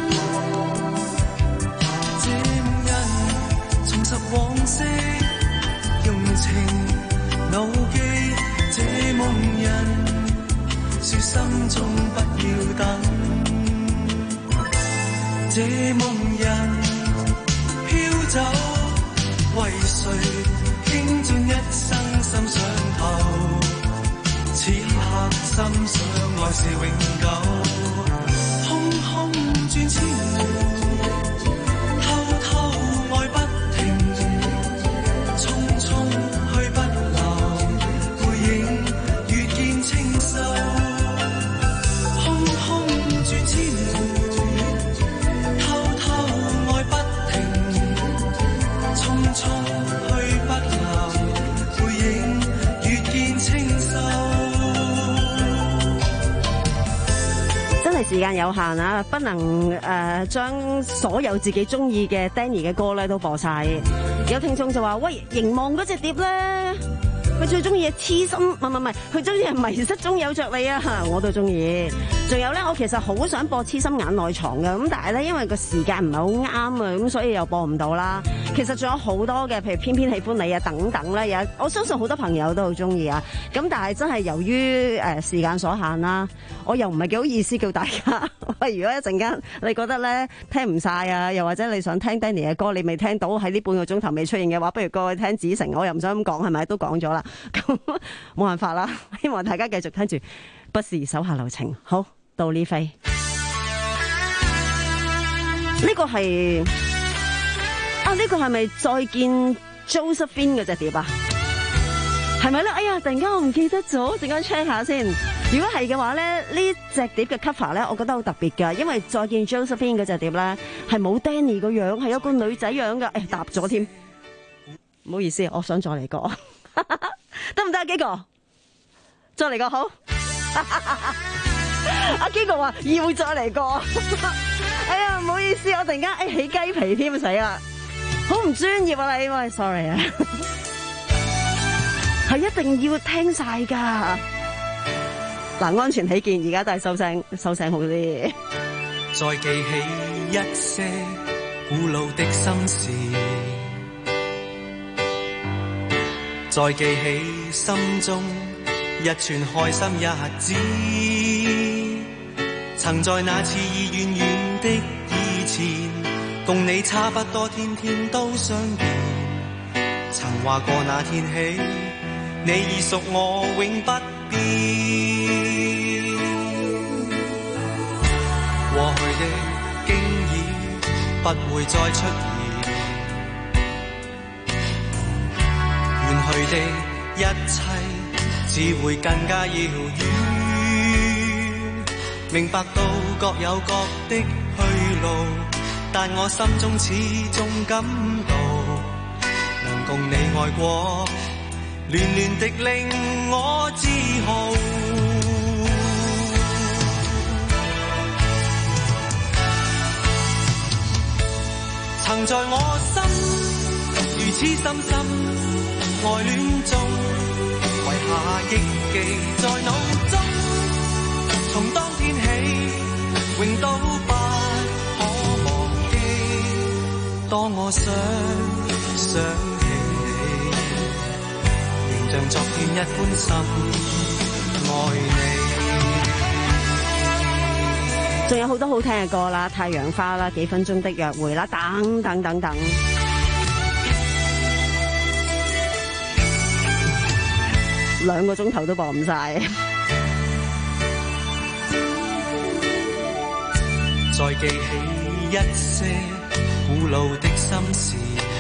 Speaker 13: 這夢人重拾往昔用情牢記，這夢人說心中不要等，這夢人飄走為誰傾盡一生心上頭，此刻心想愛是永久，空空轉千回，偷偷愛不停，匆匆去不留，背影越見清秀，空空轉千回，偷偷愛不停，匆匆去不留，背影越見清秀。
Speaker 15: 真係時間有限啊，不能誒將、呃、所有自己中意嘅 Danny 嘅歌咧都播晒。有聽眾就話：喂，凝望嗰隻碟咧，佢最中意係痴心，唔係唔係，佢中意係迷失中有着你啊！我都中意。仲有咧，我其實好想播痴心眼內藏嘅，咁但係咧因為個時間唔係好啱啊，咁所以又播唔到啦。其實仲有好多嘅，譬如偏偏喜歡你啊等等咧，有我相信好多朋友都好中意啊。咁但係真係由於誒時間所限啦，我又唔係幾好意思叫大家。喂，如果一陣間你覺得咧聽唔晒啊，又或者你想聽 Danny 嘅歌，你未聽到喺呢半個鐘頭未出現嘅話，不如過去聽子誠。我又唔想咁講，係咪都講咗啦？咁冇辦法啦，希望大家繼續聽住，不是手下留情。好，到呢飛，呢個係啊，呢個係咪再見 Josephine 嗰隻碟啊？係咪咧？哎呀，突然間我唔記得咗，陣間 check 下先。如果係嘅話咧，呢隻碟嘅 cover 咧，我覺得好特別噶，因為再見 Josephine 嗰隻碟咧係冇 Danny 個樣，係有個女仔樣噶。誒，答咗添，唔好意思，我想再嚟個，得唔得啊？幾個？再嚟個好。 阿基哥話要再嚟過。哎呀，唔好意思，我突然間誒起雞皮添，死啦！好唔專業啊你，喂 ，sorry 啊，係一定要聽晒噶。嗱，安全起見，而家都係收聲，收聲好啲。
Speaker 13: 再記起一些古老的心事，再記起心中一串開心日子，曾在那次已遠遠的以前，共你差不多天天都相見，曾話過那天起，你已屬我永不變。過去的經已不會再出現，遠去的一切只會更加遙遠。明白到各有各的去路，但我心中始終感到，能共你愛過，暖暖的令我自豪。曾在我心如此深深愛戀中，遺下憶記在腦中，從當天起永都不可忘記。當我想想起你，仍像昨天一般深愛你。
Speaker 15: 仲有好多好聽嘅歌啦，太陽花啦，幾分鐘的約會啦，等等等等。兩個鐘頭都播唔晒。
Speaker 13: 再記起一些古老的心事，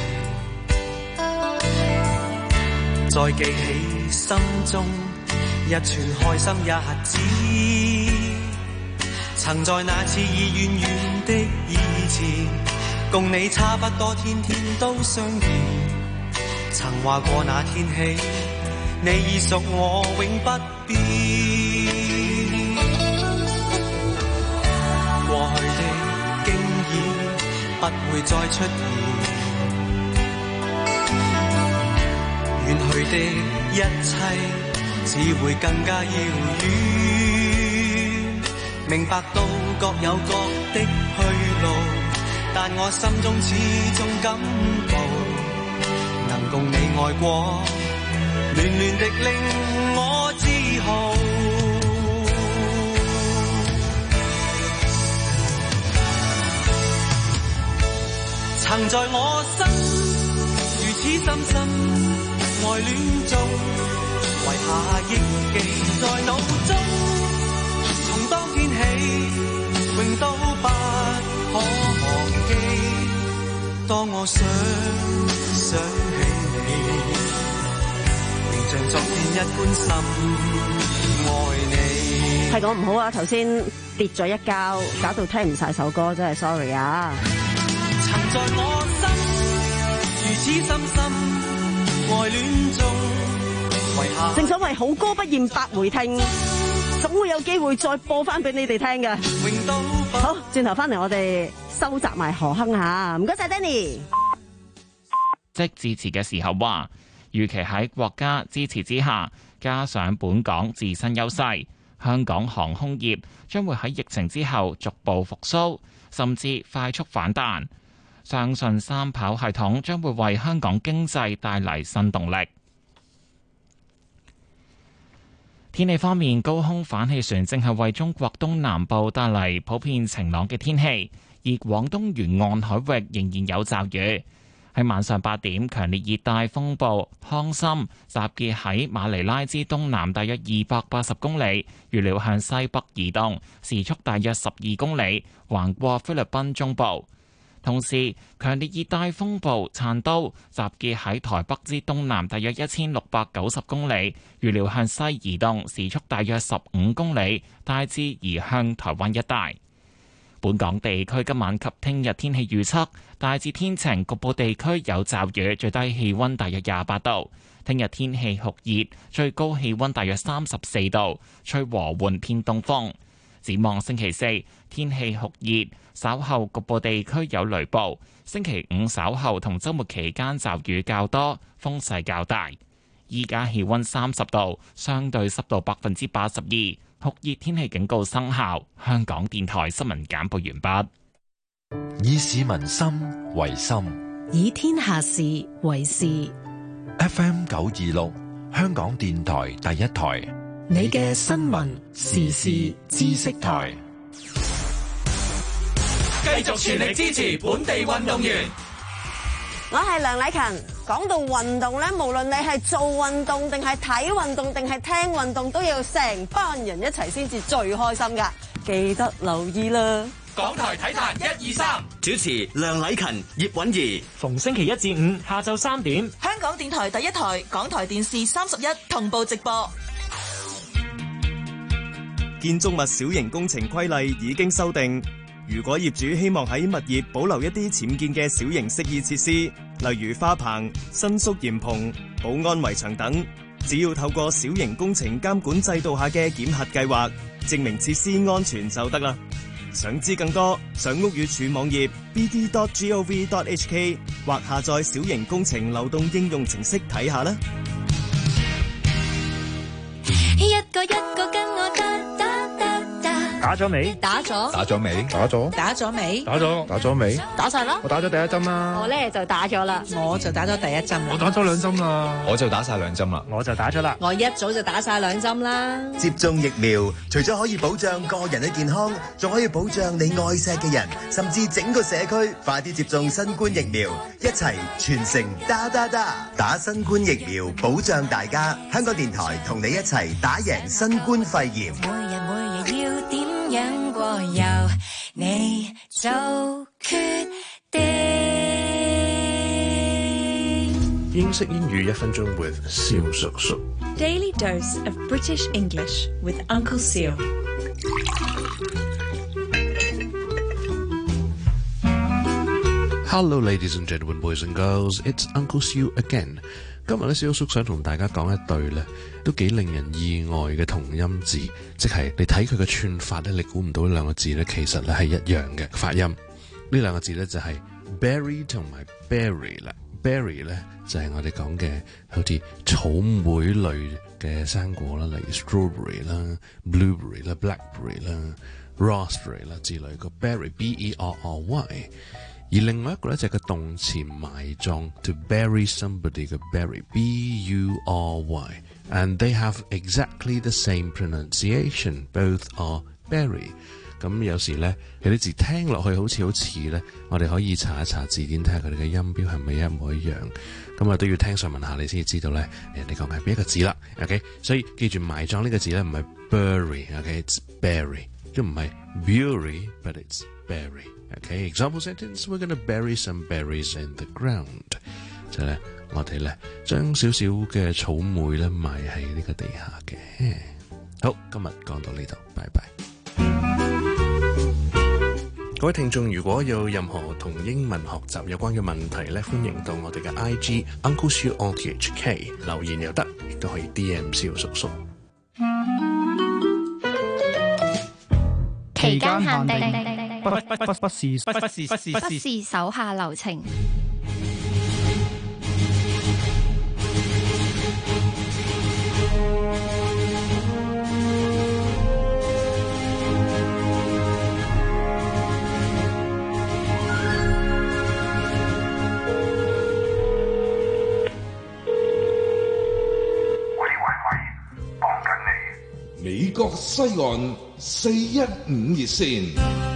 Speaker 13: 再記起心中一串開心日子，曾在那次已遠遠的以前，共你差不多天天都相見，曾話過那天起，你已屬我永不變。過去的經已不會再出現，遠去的一切只會更加遙遠。明白到各有各的去路，但我心中始終感到，能共你愛過，暖暖的令我自豪。曾在我心如此深深愛戀中，遺下憶記在腦中，從當天起永都不可忘記。當我想想起你，仍像昨天一般深愛你。
Speaker 15: 係講唔好啊，頭先跌咗一跤，搞到聽唔晒首歌，真係 sorry 啊。
Speaker 13: 曾在我心如此深深愛戀中，遺下
Speaker 15: 正所謂好歌不厭百回聽，總會有機會再播翻俾你哋聽嘅。好，轉頭翻嚟我哋收集埋何亨下，唔該晒 Danny。
Speaker 1: 即致辭嘅時候話，預期喺國家支持之下，加上本港自身優勢，香港航空業將會喺疫情之後逐步復甦，甚至快速反彈。相信三跑系統將會為香港經濟帶嚟新動力。天氣方面，高空反氣旋正係為中國東南部帶嚟普遍晴朗嘅天氣，而廣東沿岸海域仍然有驟雨。喺晚上八點，強烈熱帶風暴康森集結喺馬尼拉之東南大約二百八十公里，預料向西北移動，時速大約十二公里，橫過菲律賓中部。同時，強烈熱帶風暴燦都集結喺台北之東南大約一千六百九十公里，預料向西移動，時速大約十五公里，大致移向台灣一帶。本港地區今晚及聽日天氣預測，大致天晴，局部地區有驟雨，最低氣溫大約廿八度。聽日天氣酷熱，最高氣溫大約三十四度，吹和緩偏東風。 展望星期四，天氣酷熱，稍後局部地區有雷暴。星期五稍後同週末期間驟雨較多，風勢較大。依家氣溫三十度，相對濕度百分之八十二，酷熱天氣警告生效。香港電台新聞簡報完畢。
Speaker 4: 以市民心為心，
Speaker 20: 以天下事為事。
Speaker 4: F M 九二六，香港電台第一台，
Speaker 20: 你嘅新聞時事知識台，
Speaker 5: 繼續全力支持本地運動員。
Speaker 15: 我係梁禮勤。講到運動咧，無論你係做運動定係睇運動定係聽運動，都要成班人一齊先至最開心噶。記得留意啦。
Speaker 5: 港台體壇一二三，
Speaker 7: 主持梁禮勤、葉韻儀，逢星期一至五下晝三點，
Speaker 2: 香港電台第一台、港台電視三十一同步直播。
Speaker 21: 建築物小型工程規例已經修訂，如果業主希望喺物業保留一啲僭建嘅小型適意設施，例如花棚、伸縮簷篷、保安圍牆等，只要透過小型工程監管制度下嘅檢核計劃，證明設施安全就得啦。想知更多，上屋宇署網頁 b d dot gov dot h k 或下載小型工程流動應用程式睇下啦。
Speaker 14: 一個一個跟我打打打打，
Speaker 16: 打咗未？
Speaker 14: 打咗，
Speaker 4: 打咗未？打咗，
Speaker 14: 打咗未？
Speaker 16: 打咗，
Speaker 4: 打咗未？
Speaker 14: 打晒啦！
Speaker 4: 我打咗第一針啦。
Speaker 14: 我咧就打咗啦，
Speaker 17: 我就打咗第一針啦。
Speaker 16: 我打咗兩針啦，
Speaker 4: 我就打晒兩針啦。
Speaker 16: 我就打咗啦。
Speaker 17: 我一早就打晒兩針啦。
Speaker 22: 接種疫苗，除咗可以保障個人嘅健康，仲可以保障你愛錫嘅人，甚至整個社區。快啲接種新冠疫苗，一齊全城打打打，打新冠疫苗保障大家。香港電台同你一齊打贏新冠肺炎。
Speaker 14: 每日每日要點樣過由你做決定。
Speaker 23: 英式英語一分鐘 with 蕭叔叔。
Speaker 24: Daily dose of British English with Uncle Seal。
Speaker 23: Hello, ladies and gentlemen, boys and girls. It's Uncle Seal again. 今日咧，蕭叔想同大家講一對咧，都幾令人意外嘅同音字，即係你睇佢嘅串法咧，你估唔到呢兩個字咧，其實咧係一樣嘅發音。呢兩個字咧就係 berry 同埋 berry 啦。berry 咧就係我哋講嘅好似草莓類嘅生果啦，例如 strawberry 啦、blueberry 啦、blackberry 啦、raspberry 啦之類個 berry b e r r y。而另外一個咧就係個動詞埋葬 to bury somebody 嘅 bury b u r y，and they have exactly the same pronunciation. Both are bury。咁有時咧有啲字聽落去好似好似咧，我哋可以查一查字典睇下佢哋嘅音標係咪一模一樣。咁啊都要聽上文下你先至知道咧，人哋講係邊一個字啦。OK， 所以記住埋葬呢個字咧唔係 bury，OK，it's bury， 都唔係 bury，but it's bury。Okay, example sentence, we're going to bury some berries in the ground. 就係咧，我哋咧將少少嘅草莓咧埋喺呢個地下嘅。好，今日講到呢度，拜拜。各位聽眾，如果有任何同英文學習有關嘅問題咧，歡迎到我哋嘅 I G Uncle Siu O T H K 留言又得，亦都可以 D M 蕭叔叔。
Speaker 25: 期間限定。
Speaker 11: 不不不不是不
Speaker 25: 不是不是不是手下留情。
Speaker 10: 喂喂喂，幫緊你。美國西岸四一五熱線。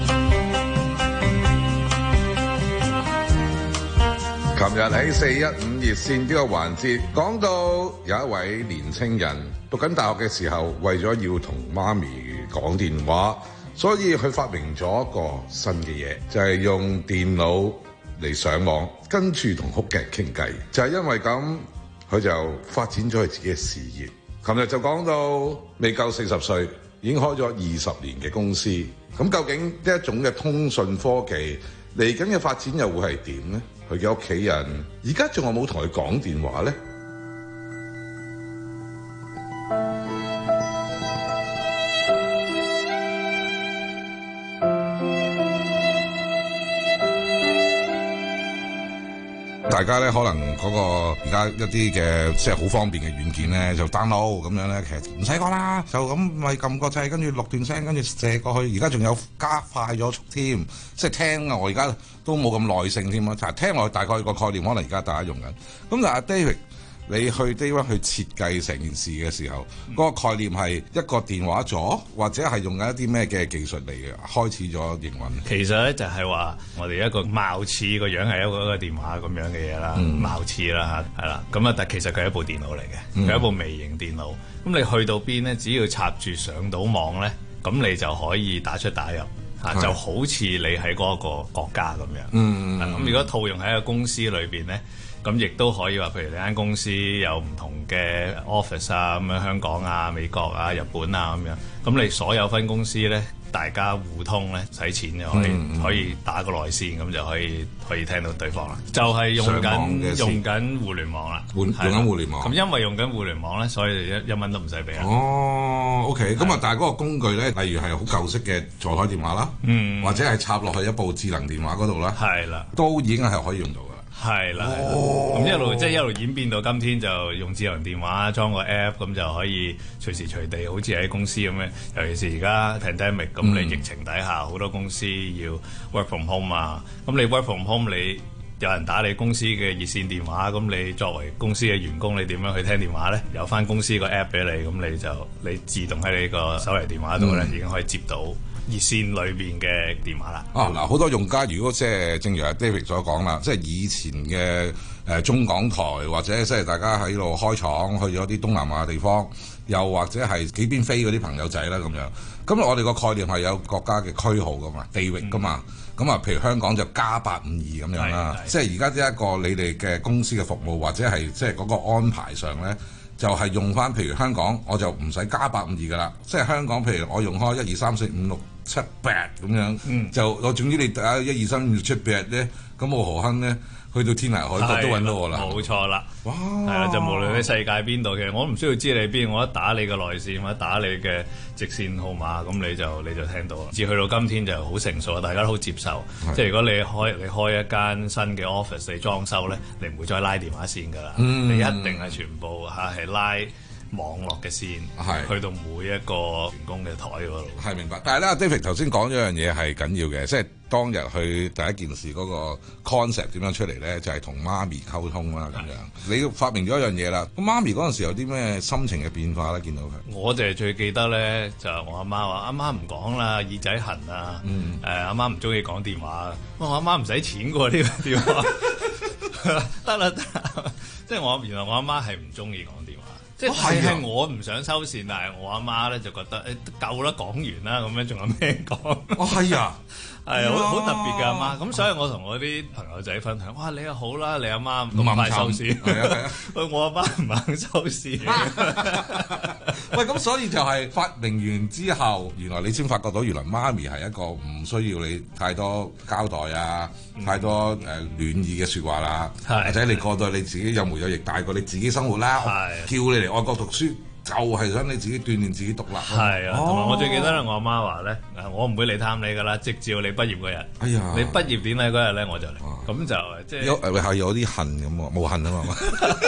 Speaker 10: 琴日喺四一五熱線呢個環節講到有一位年青人讀緊大學嘅時候，為咗要同媽咪講電話，所以佢發明咗一個新嘅嘢，就係用電腦嚟上網，跟住同屋企人傾偈。就係因為咁，佢就發展咗佢自己嘅事業。琴日就講到未夠四十歲，已經開咗二十年嘅公司。咁究竟呢一種嘅通訊科技嚟緊嘅發展又會係點呢？佢嘅屋企人而家仲有冇同佢講電話呢？
Speaker 3: 大家咧可能嗰個而家一啲嘅即係好方便嘅軟件咧，就 download 咁樣咧，其實唔使講啦，就咁咪撳個掣，跟住錄段聲，跟住射過去。而家仲有加快咗速添，即係聽啊！我而家都冇咁耐性添啊，但係聽落去大概個概念可能而家大家用緊。咁但係 David，你去 Day One 去設計成件事嘅時候，嗰、嗯、個概念係一個電話座，或者係用緊一啲咩嘅技術嚟開始咗營運？
Speaker 6: 其實咧就係話，我哋一個貌似個樣係一個一個電話咁樣嘅嘢啦，嗯、貌似啦嚇，係啦。咁啊，但其實佢係一部電腦嚟嘅，佢係、嗯、一部微型電腦。咁你去到邊咧，只要插住上到網咧，咁你就可以打出打入嚇，是就好似你喺嗰個國家咁樣。嗯咁、嗯、如果套用喺一個公司裏邊咧，咁亦都可以話，譬如你間公司有唔同嘅 office 啊，咁樣香港啊、美國啊、日本啊咁樣，咁你所有分公司咧，大家互通咧，使錢就可以、嗯、可以打個內線，咁就可以可以聽到對方啦。就係、是、用緊用緊互聯網啦，用緊互聯網。咁因為用緊互聯網咧，所以一一蚊都唔使俾啦。
Speaker 3: 哦 ，OK，咁啊，但係嗰個工具咧，例如係好舊式嘅座台電話啦，嗯，或者係插落去一部智能電話嗰度啦，係啦，都已經係可以用到。
Speaker 6: 係啦，咁、哦、一路即係、就是、一路演變到今天就用智能電話裝個 app， 咁就可以隨時隨地好似喺公司咁樣。尤其是而家 pandemic， 咁你疫情底下好、嗯、多公司要 work from home 啊，咁你 work from home 你有人打你公司嘅熱線電話，咁你作為公司嘅員工，你點樣去聽電話咧？有翻公司個 app 俾你，咁你就你自動喺你個手提電話度咧，嗯、已經可以接到熱線裏邊嘅電話啦。
Speaker 3: 啊嗱，好多用家如果即係正如阿 David 所講啦，即係以前嘅誒、呃、中港台或者即係大家喺度開廠去咗啲東南亞地方，又或者係幾邊飛嗰啲朋友仔啦咁樣。咁我哋個概念係有國家嘅區號噶嘛，地域噶嘛。咁啊、嗯，譬如香港就加八五二咁樣啦。即係而家呢一個你哋嘅公司嘅服務或者係即係嗰個安排上咧，就係、是、用翻譬如香港我就唔使加八五二噶啦。即係香港譬如我用開一二三四五六七八咁樣，嗯、就我總之你打一二三五六七八咧，咁我何亨咧去到天涯海角都揾到我啦。
Speaker 6: 冇錯啦，
Speaker 3: 哇！
Speaker 6: 係啊，就無論喺世界邊度嘅，我都唔需要知你邊，我一打你嘅內線，或者打你嘅直線號碼，咁你就你就聽到啦。至去到今天就好成熟，大家都好接受。是即係如果你開你開一間新嘅 office 你裝修咧，你唔會再拉電話線㗎啦，嗯、你一定係全部嚇係拉網絡嘅線，係去到每一個員工嘅台嗰度。
Speaker 3: 係明白，但係咧 David 頭先講咗一樣嘢係緊要嘅，即係當日去第一件事嗰個 concept 點樣出嚟咧，就係同媽咪溝通啦咁樣。你發明咗一樣嘢啦，咁媽咪嗰陣時有啲咩心情嘅變化咧？見到佢，
Speaker 6: 我就係最記得咧，就係我阿媽話：阿媽唔講啦，耳仔痕啊。嗯。誒，阿媽唔中意講電話。我阿媽唔使錢㗎喎，呢個電話。得啦得啦，即係我原來我阿媽係唔中意講電話。即係係、哦、我唔想收線，但係我阿媽咧就覺得誒夠啦，講完啦，咁樣仲有咩講？
Speaker 3: 哦，係啊，
Speaker 6: 係好好特別嘅阿媽。咁所以我同我啲朋友仔分享，哇，你又好啦，你阿媽咁快收線，係啊係啊，我阿媽唔肯收線。
Speaker 3: 喂，咁所以就係發明完之後，原來你先發覺到原來媽咪係一個唔需要你太多交代啊，嗯、太多誒、呃、暖意嘅説話啦，的或者你過到你自己有毛有翼大過你自己生活啦，的叫你嚟外國讀書就係、是、想你自己鍛鍊自己獨立。
Speaker 6: 係啊，同埋、哦、我最記得咧，我阿媽話咧，我唔會嚟探你噶啦，直至你畢業嗰日。哎呀，你畢業典禮嗰日咧，我就嚟。咁、哦、就即係有誒
Speaker 3: 係有啲恨咁喎，冇恨啊嘛。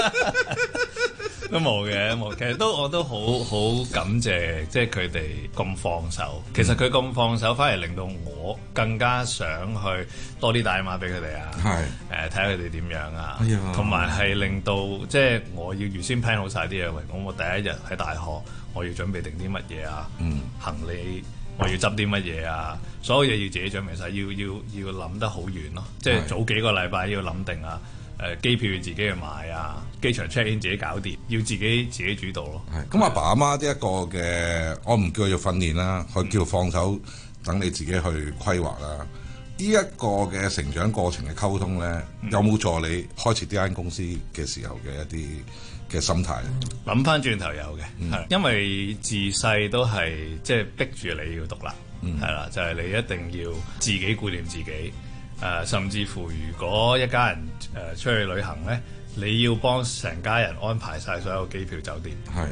Speaker 6: 都冇嘅，冇。其實都我都好好感謝，即係佢哋咁放手。其實佢咁放手，反而令到我更加想去多啲打電話俾佢哋啊。係誒，睇下佢哋點樣啊。同埋係令到即係我要預先 plan 好晒啲嘢。喂，咁我第一日喺大學，我要準備定啲乜嘢啊？嗯，行李我要執啲乜嘢啊？所有嘢要自己準備晒，要要要諗得好遠咯。即係早幾個禮拜要諗定啊。誒機票要自己去買啊，機場 check in 自己搞掂，要自己自己主導咯。
Speaker 3: 係咁，阿爸阿媽呢一個嘅，我唔叫佢做訓練啦，佢叫放手等你自己去規劃啦。呢、這、一個嘅成長過程嘅溝通咧，嗯、有冇助你開設呢間公司嘅時候嘅一啲嘅心態？
Speaker 6: 諗翻轉頭有嘅，係、嗯、因為自細都係即係逼住你要獨立，係啦、嗯，就係、是、你一定要自己顧念自己。誒、呃，甚至乎如果一家人誒、呃、出去旅行咧，你要幫成家人安排晒所有機票酒店。係。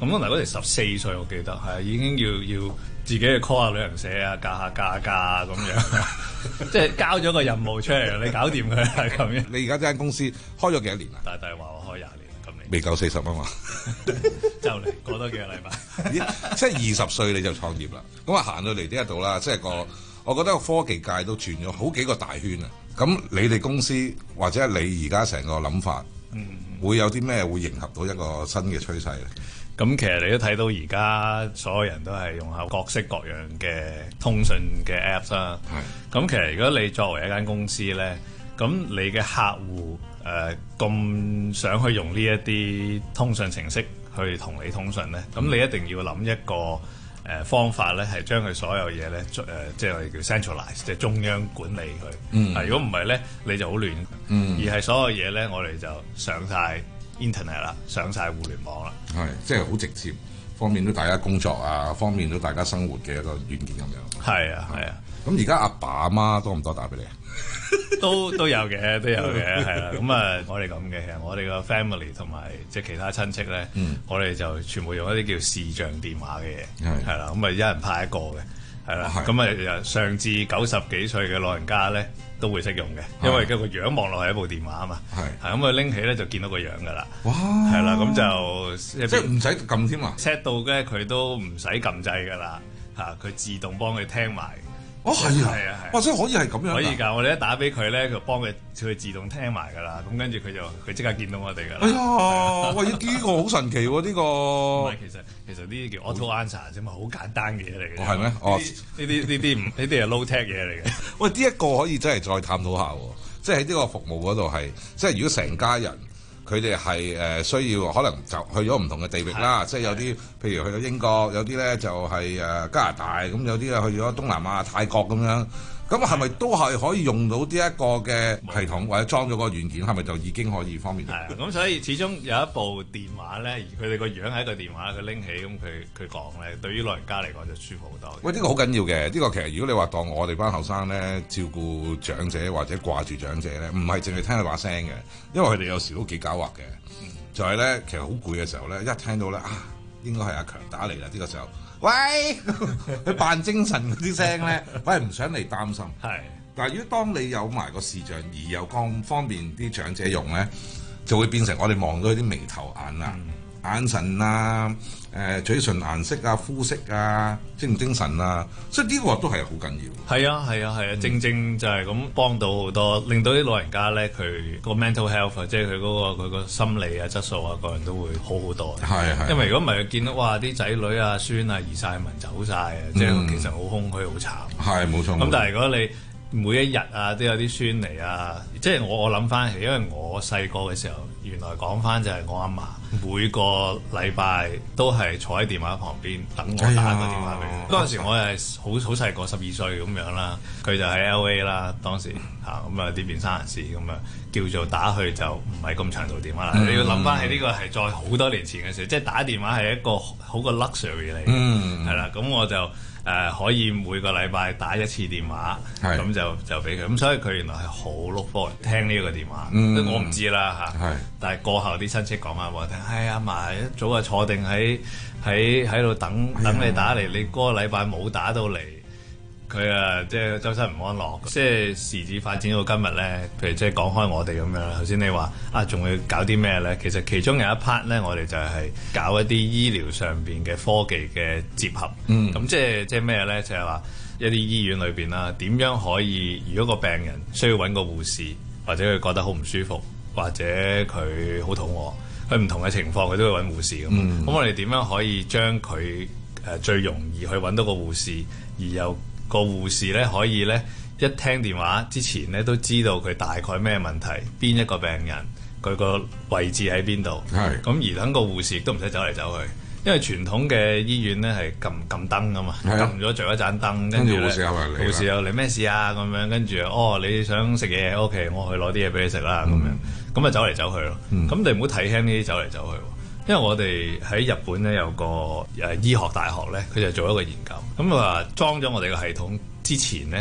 Speaker 6: 咁嗰陣時十四歲，我記得係已經要要自己去 call 下旅行社啊，價下價價咁樣，即係交咗個任務出嚟，你搞掂佢係咁樣。
Speaker 3: 你而家呢間公司開咗幾多年啊？
Speaker 6: 大大話我開廿年，今年
Speaker 3: 未夠四十啊嘛，
Speaker 6: 就嚟過多幾個禮拜。
Speaker 3: 即係二十歲你就創業啦，咁啊行到嚟呢一度啦，即係個我覺得個科技界都轉咗好幾個大圈啊。咁你哋公司或者你而家成個諗法，嗯，會有啲咩會迎合到一個新嘅趨勢咧？
Speaker 6: 咁其實你都睇到而家所有人都係用下各式各樣嘅通訊嘅 Apps 啦。係。咁其實如果你作為一間公司咧，咁你嘅客戶誒咁、呃、想去用呢一啲通訊程式去同你通訊咧，咁你一定要諗一個誒、呃、方法咧，係將佢所有嘢咧誒，即係我哋叫 centralize，即係中央管理佢。嗯。如果唔係咧，你就好亂。嗯。而係所有嘢咧，我哋就上晒 internet 啦，上晒互聯網啦。
Speaker 3: 係，即係好直接，方便到大家工作啊，方便到大家生活嘅一個軟件咁樣。
Speaker 6: 係啊，係啊。
Speaker 3: 咁而家阿爸阿媽多唔多打俾你啊？
Speaker 6: 都都有嘅，都有嘅，係啦。咁啊，我哋咁嘅，其實我哋個 family 同埋即係其他親戚咧，嗯、我哋就全部用一啲叫視像電話嘅嘢，係啦。咁啊，一人派一個嘅，係啦。咁啊，上至九十幾歲嘅老人家咧，都會識用嘅，因為佢個樣望落係一部電話啊嘛。係，係咁佢拎起咧就見到個樣噶啦。哇！係啦，咁就
Speaker 3: 即係唔使撳添啊
Speaker 6: set 到咧，佢都唔使撳掣噶啦，嚇佢自動幫佢聽埋。
Speaker 3: 哦，係啊，
Speaker 6: 係啊，係。
Speaker 3: 哇，真係可以係咁樣。
Speaker 6: 可以㗎，我哋一打俾佢咧，佢幫佢佢自動聽埋㗎啦。咁跟住佢就佢即刻見到我哋㗎啦。
Speaker 3: 哎呀，喂，呢個好神奇喎，呢個。
Speaker 6: 唔係，其實其實呢啲叫 auto answer 啫嘛，好簡單嘅嘢嚟嘅。
Speaker 3: 哦，係咩？哦，
Speaker 6: 呢啲呢啲唔呢啲係 low tech 嘢嚟嘅。
Speaker 3: 喂，呢一個可以真係再探討下喎，即係喺呢個服務嗰度係，即係如果成家人。佢哋係誒需要可能就去咗唔同嘅地域啦，即係有啲譬如去咗英國，有啲咧就係誒加拿大，咁有啲咧去咗東南亞、泰國咁樣。咁係咪都係可以用到呢一個嘅系統，或者裝咗個軟件，係咪就已經可以方便？
Speaker 6: 係啊，咁所以始終有一部電話咧，而佢哋個樣係一個電話，佢拎起咁佢佢講咧，對於老人家嚟講就舒服好多。
Speaker 3: 喂，呢個好緊要嘅，呢個其實如果你話當我哋班後生咧照顧長者或者掛住長者咧，唔係淨係聽佢把聲嘅，因為佢哋有時都幾狡猾嘅，嗯、就係咧其實好攰嘅時候咧，一聽到咧啊，應該係阿強打嚟啦，呢個時候。喂，佢扮精神嗰啲聲咧，我係唔想嚟擔心。係，但係如果當你有埋個視像，而又咁方便啲長者用咧，就會變成我哋望到佢啲眉頭眼啊、嗯、眼神啊、誒、呃、嘴唇顏色啊、膚色啊、精唔精神啊，所以呢個都係好緊要。
Speaker 6: 係啊，係啊，係啊，嗯、正正就係咁幫到好多，令到啲老人家咧，佢個 mental health 即係佢嗰個佢個心理啊質素啊，個人都會好好多。係係，因為如果唔係佢見到哇啲仔女啊孫啊移晒民走晒啊，嗯、即係其實好空虛好慘。係冇錯。咁但係如果你每一日啊都有啲孫嚟啊，即係我我諗翻起，因為我細個嘅時候，原來講翻就係我阿嫲每個禮拜都係坐喺電話旁邊等我打個電話俾佢。嗰陣時我係好好細個，十二歲咁樣啦，佢就喺 L A 啦，當時嚇咁啊呢邊三藩市咁啊，叫做打去就唔係咁長途電話啦。嗯、你要諗翻起呢個係再好多年前嘅事，即係打電話係一個好個 luxury 嚟嘅，嗯，係啦，咁我就。誒、呃、可以每個禮拜打一次電話，咁就就俾佢，咁所以佢原來係好 look forward 聽呢個電話，嗯、我唔知啦嚇，是但係過後啲親戚講翻俾我聽，係阿嫲一早就坐定喺喺喺度等等你打嚟，你嗰個禮拜冇打到嚟。佢啊，即係周身唔安樂，即係時至發展到今日咧。譬如即係講開我哋咁樣啦，頭先你話啊，仲要搞啲咩咧？其實其中有一 part 咧，我哋就係搞一啲醫療上邊嘅科技嘅結合。嗯，咁即係即係咩咧？就係話一啲醫院裏邊啦，點樣可以？如果個病人需要揾個護士，或者佢覺得好唔舒服，或者佢好肚餓，佢唔同嘅情況，佢都會揾護士咁。咁、嗯、我哋點樣可以將佢誒最容易去揾到個護士，而又個護士咧可以咧一聽電話之前咧都知道佢大概咩問題，邊一個病人佢個位置喺邊度。係咁而等個護士亦都唔使走嚟走去，因為傳統嘅醫院咧係撳撳燈噶嘛，撳咗著一盞燈，跟住護士又嚟，護士又嚟咩事啊咁樣，跟住哦你想食嘢 ，OK 我去攞啲嘢俾你食啦咁樣，咁啊走嚟走去咯。咁、嗯、你唔好睇輕呢啲走嚟走去。因為我哋喺日本咧有個誒醫學大學咧，佢就做一個研究，咁啊裝咗我哋個系統之前咧，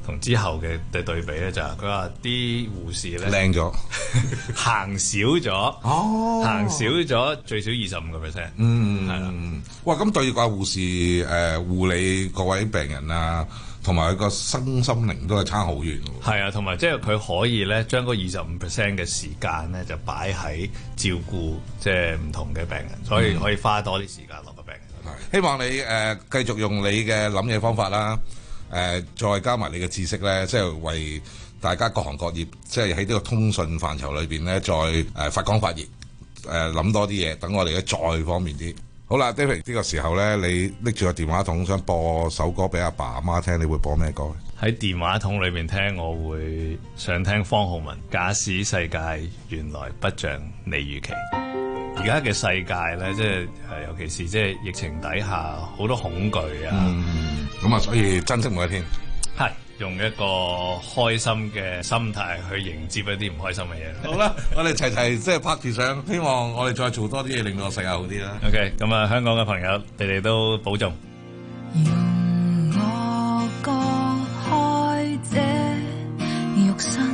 Speaker 6: 同之後嘅嘅對比咧，就係佢話啲護士咧
Speaker 3: 靚咗，
Speaker 6: 行少咗，
Speaker 3: 哦，
Speaker 6: 行少咗最少二十五個 percent，
Speaker 3: 嗯，
Speaker 6: 係啦。
Speaker 3: 哇！咁對個護士誒、呃、護理各位病人啊，同埋佢個身心靈都係差好遠喎。
Speaker 6: 係啊，同埋即係佢可以咧將嗰二十五 percent 嘅時間咧就擺喺照顧即係唔同嘅病人，所以可以花多啲時間落個病人。
Speaker 3: 係，希望你誒、呃、繼續用你嘅諗嘢方法啦。誒、呃，再加埋你嘅知識咧，即係為大家各行各業，即係喺呢個通訊範疇裏邊咧，再誒、呃、發光發熱，誒、呃、諗多啲嘢，等我哋咧再方便啲。好啦 ，David 呢個時候咧，你拎住個電話筒想播首歌俾阿爸阿媽聽，你會播咩歌？
Speaker 6: 喺電話筒裏邊聽，我會想聽方浩文《假使世界原來不像你預期》。而家嘅世界咧，即係誒，尤其是即係疫情底下，好多恐懼啊。
Speaker 3: 嗯，咁啊，所以珍惜每一天。
Speaker 6: 係用一個開心嘅心態去迎接一啲唔開心嘅嘢。
Speaker 3: 好啦，我哋齊齊即係拍住上，希望我哋再做多啲嘢，令到個世界好啲啦。
Speaker 6: OK，咁啊，香港嘅朋友，你哋都保重。
Speaker 14: 用我割開這肉身，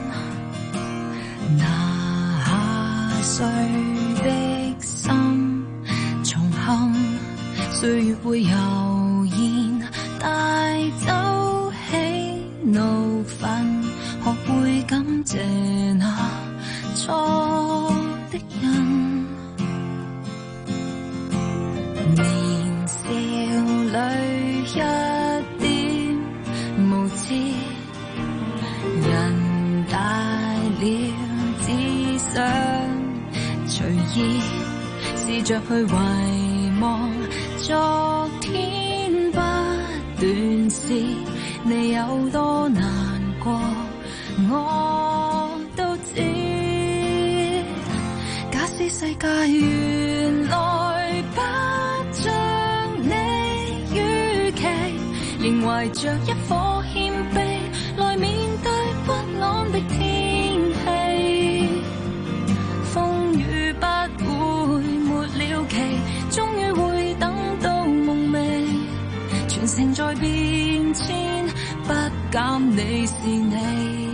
Speaker 14: 拿下碎的心，重陷歲月會悠然帶走喜怒憤，學會感謝那錯的人。年少裏一點無知，人大了只想隨意試着去遺忘昨天不斷是你有多難過，我都知。假使世界原來不像你預期，仍懷着一顆謙卑來面對不安的天氣，風雨不會沒了期，終於會等到夢寐，全城在變遷，不減你是你。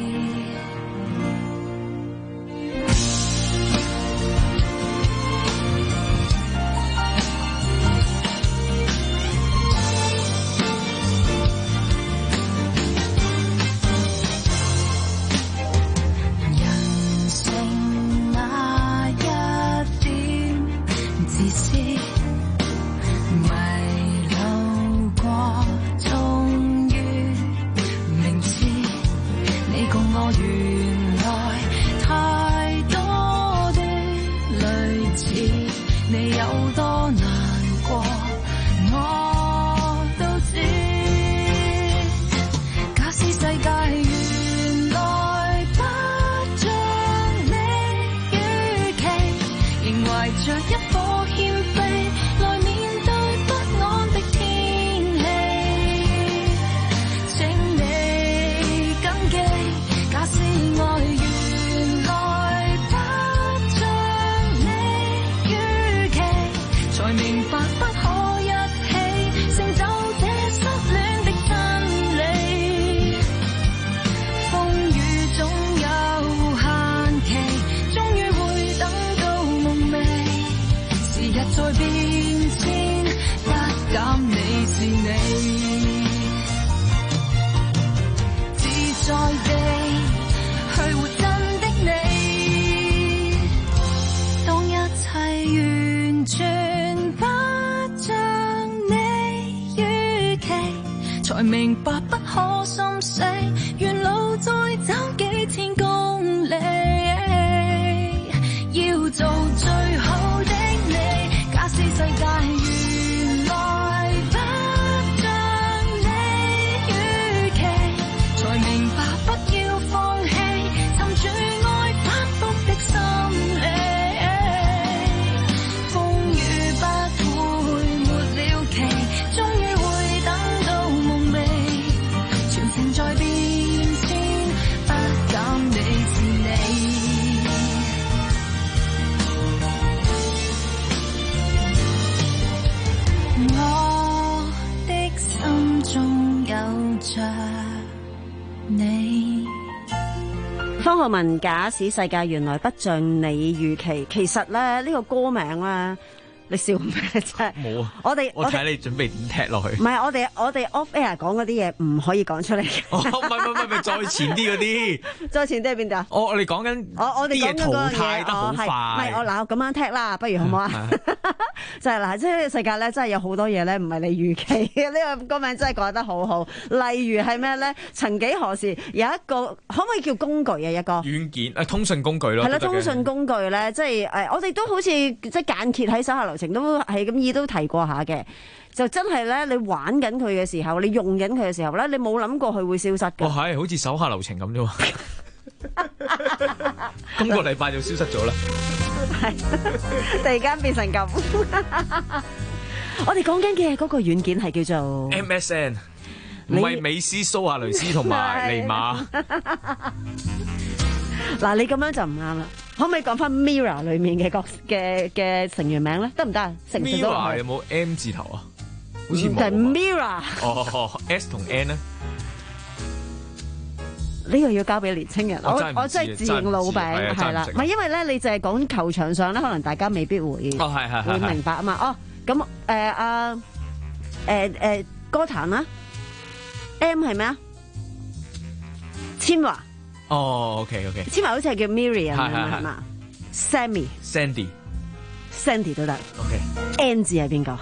Speaker 14: 明白不可心死，沿路再走幾千公里，要做最好的你。假使世界原來不像你預期，才明白不要放棄，沉住愛反覆的心理，風雨不會沒了期，終於會等到夢寐，全城在變遷，不減你是你。
Speaker 15: 方浩文假使世界原來不像你預期，其實咧呢、呢個歌名咧。你笑咩啫？
Speaker 8: 冇啊！
Speaker 15: 我哋
Speaker 8: 我睇你準備點踢落去。
Speaker 15: 唔係我哋我哋 off air 講嗰啲嘢唔可以講出嚟嘅。
Speaker 8: 哦，唔係唔係唔係，再前啲嗰啲。
Speaker 15: 再前啲係邊度啊？
Speaker 8: 我我哋講緊
Speaker 15: 我我哋
Speaker 8: 啲嘢淘汰得好快。
Speaker 15: 唔係我嗱，我咁樣踢啦，不如好唔好啊？就係嗱，即係呢個世界咧，真係有好多嘢咧，唔係你預期嘅。呢個歌名真係改得好好。例如係咩咧？曾幾何時有一個可唔可以叫工具啊？一個
Speaker 8: 軟件誒通訊工具咯。
Speaker 15: 係啦，通訊工具咧，即係誒，我哋都好似即係間歇喺手下留情都係咁意都提過下嘅。就真係咧，你玩緊佢嘅時候，你用緊佢嘅時候咧，你冇諗過佢會消失嘅。
Speaker 8: 哦，係，好似手下留情咁啫嘛。今個禮拜就消失咗啦。
Speaker 15: 係，突然間變成咁。我哋講緊嘅嗰個軟件係叫做
Speaker 8: M S N， 唔係美斯、蘇亞雷斯同埋尼馬。
Speaker 15: 嗱，你咁樣就唔啱啦。可唔可以講翻 Mirror 裏面嘅角嘅嘅成員名咧？得唔得啊？成唔成到落去？
Speaker 8: Mirror 有冇 M 字頭啊？好似冇。
Speaker 15: 但係 Mirror。
Speaker 8: 哦 ，S 同 N 咧？
Speaker 15: 呢個要交俾年青人。我我真係自認老餅，係啦。唔係因為咧，你就係講球場上咧，可能大家未必會
Speaker 8: 哦係係
Speaker 15: 會明白啊嘛。哦，咁誒阿誒誒歌壇啦 ，M 係咩啊？千華。
Speaker 8: 哦 ，OK OK。
Speaker 15: 千華好似係叫 Miriam 係嘛 ？Sammy、Sandy、Sandy 都得。
Speaker 8: OK。
Speaker 15: N 字係邊個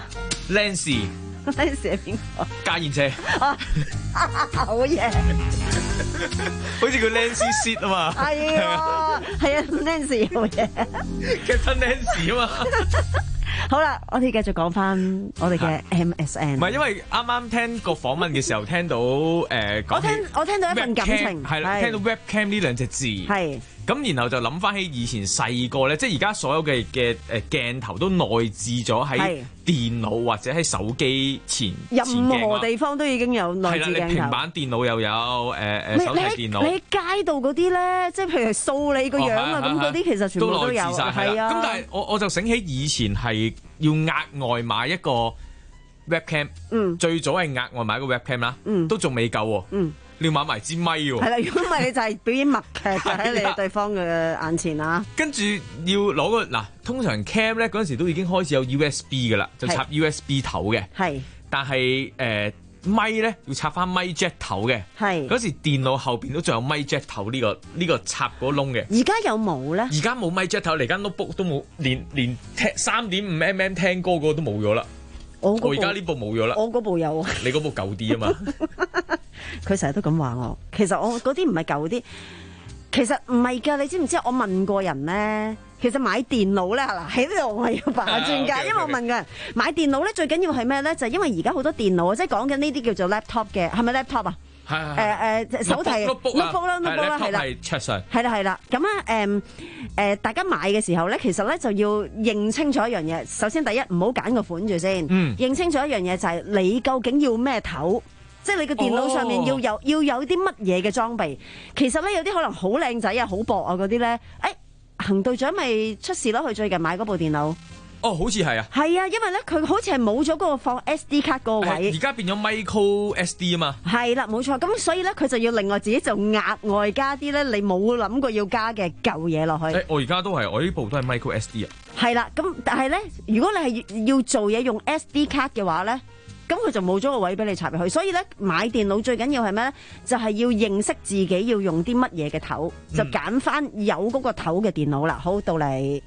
Speaker 8: ？Nancy。Nancy
Speaker 15: 係邊個？
Speaker 8: 家燕姐。
Speaker 15: 哦，好嘢。
Speaker 8: 好似叫 Nancy Sit 啊嘛。
Speaker 15: 係啊，係啊 ，Nancy 好嘢。
Speaker 8: Captain Nancy 啊嘛。
Speaker 15: 好啦，我哋繼續講翻我哋嘅 M S N。
Speaker 8: 唔係，因為啱啱聽個訪問嘅時候聽到誒，
Speaker 15: 我聽我聽到一份感情，
Speaker 8: 係啦，聽到 webcam 呢兩隻字，係咁，然後就諗翻起以前細個咧，即係而家所有嘅嘅誒鏡頭都內置咗喺電腦或者喺手機前，
Speaker 15: 任何地方都已經有內置鏡頭。
Speaker 8: 係啦，你平板電腦又有誒誒手提電腦。
Speaker 15: 你喺街道嗰啲咧，即係譬如掃你個樣啊，咁嗰啲其實全部都有。係啊。
Speaker 8: 咁但係我我就醒起以前係要額外買一個 webcam，嗯，最早係額外買一個 webcam 啦，嗯，都仲未夠喎，嗯，你要買埋支咪喎，係
Speaker 15: 啦，如果唔係你就係表演默劇喺你對方嘅眼前啊，
Speaker 8: 跟住要攞個嗱，通常 cam 咧嗰陣時都已經開始有 U S B 噶啦，就插 U S B 頭嘅，係，但係誒咪咧要插翻咪 jack 頭嘅，係，嗰時電腦後邊都仲有咪 jack 頭呢個呢個插嗰窿嘅，
Speaker 15: 而家有冇咧？
Speaker 8: 而家冇咪 jack 頭，嚟間 notebook 都冇，連連聽三點五 mm 聽歌嗰個都冇咗啦。我而家呢部冇咗啦。
Speaker 15: 我嗰部有啊。
Speaker 8: 你嗰部舊啲啊嘛。
Speaker 15: 佢成日都咁話我，其實我嗰啲唔係舊啲，其實唔係㗎。你知唔知？我問過人咧，其實買電腦咧，嗱喺呢度我係要扮下專家，因為我問過人買電腦咧最緊要係咩咧？就係因為而家好多電腦啊，即係講緊呢啲叫做 laptop 嘅，係咪 laptop 啊？誒誒手提 notebook 啦 notebook 啦係啦，係啦係啦，咁啊誒誒大家買嘅時候咧，其實咧就要認清楚一樣嘢。首先第一唔好揀個款住先，嗯、認清楚一樣嘢就係你究竟要咩頭，即係你個電腦上面要有、哦、要有啲乜嘢嘅裝備。其實咧有啲可能好靚仔啊、好薄啊嗰啲咧，誒行隊長咪出事咯，佢最近買嗰部電腦。
Speaker 8: 哦，好似係啊，
Speaker 15: 係啊，因為咧佢好似係冇咗嗰個放 S D 卡嗰個位，
Speaker 8: 而家變咗 micro S D 啊嘛，
Speaker 15: 係啦，冇錯，咁所以咧佢就要另外自己就額外加啲咧你冇諗過要加嘅舊嘢落去。
Speaker 8: 誒，我而家都係，我呢部都係 micro S D 啊。
Speaker 15: 係啦，咁但係咧，如果你係要做嘢用 S D 卡嘅話咧，咁佢就冇咗個位俾你插入去。所以咧買電腦最緊要係咩咧？就係要認識自己要用啲乜嘢嘅頭，就揀翻有嗰個頭嘅電腦啦。好，到你。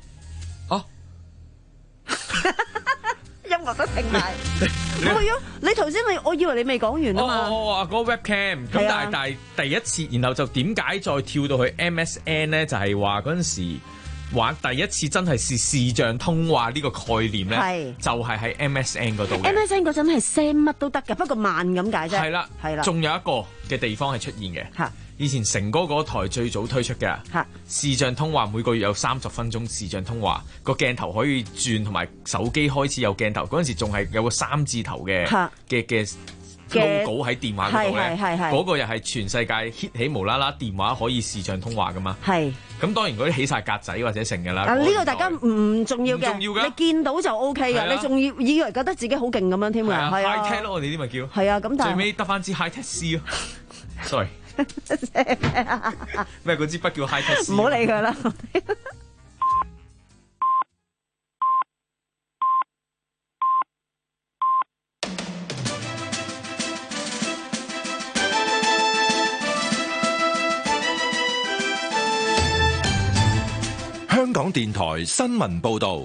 Speaker 15: 音樂都停埋，唔係啊！你頭先你，我以為你未講完啊嘛。
Speaker 8: 我話嗰個 webcam，咁但係但係第一次，然後就點解再跳到去 M S N 咧？就係話嗰陣時玩第一次真係視視像通話呢個概念咧，就係喺 M S N 嗰度。
Speaker 15: M S N 嗰陣係 send 乜都得㗎，不過慢咁解啫。
Speaker 8: 係啦，係啦，仲有一個嘅地方係出現嘅。嚇！以前成哥嗰台最早推出嘅視像通話，每個月有三十分鐘視像通話，個鏡頭可以轉，同埋手機開始有鏡頭。嗰陣時仲係有個三字頭嘅嘅嘅 logo 喺電話嗰度咧，嗰個又係全世界 hit 起無啦啦電話可以視像通話噶嘛。係咁當然嗰啲起晒格仔或者成㗎啦。
Speaker 15: 呢個大家唔重要嘅，你見到就 O K 嘅，你仲要以為覺得自己好勁咁樣添㗎。係啊
Speaker 8: ，high tech 咯，我哋啲咪叫。
Speaker 15: 係啊，咁但係
Speaker 8: 最尾得翻支 high tech C 咯。Sorry。 咩？嗰支筆叫 high tech。
Speaker 15: 唔好理佢啦。
Speaker 4: 香港電台新聞報道。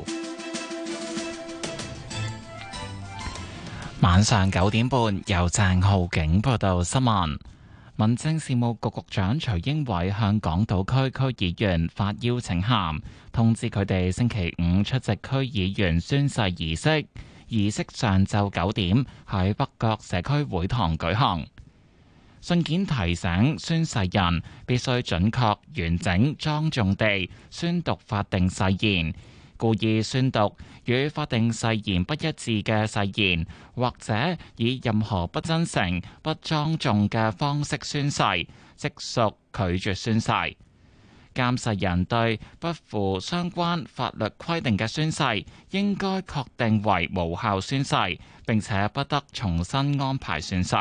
Speaker 1: 晚上九點半，由鄭浩景報道新聞。民政事務局局長徐英偉向港島區區議員發邀請函，通知佢哋星期五出席區議員宣誓儀式。儀式上晝九點喺北角社區會堂舉行。信件提醒宣誓人必須準確、完整、莊重地宣讀法定誓言。故意宣讀與法定誓言不一致嘅誓言，或者以任何不真誠、不莊重嘅方式宣誓，即屬拒絕宣誓。監誓人對不符相關法律規定嘅宣誓，應該確定為無效宣誓，並且不得重新安排宣誓。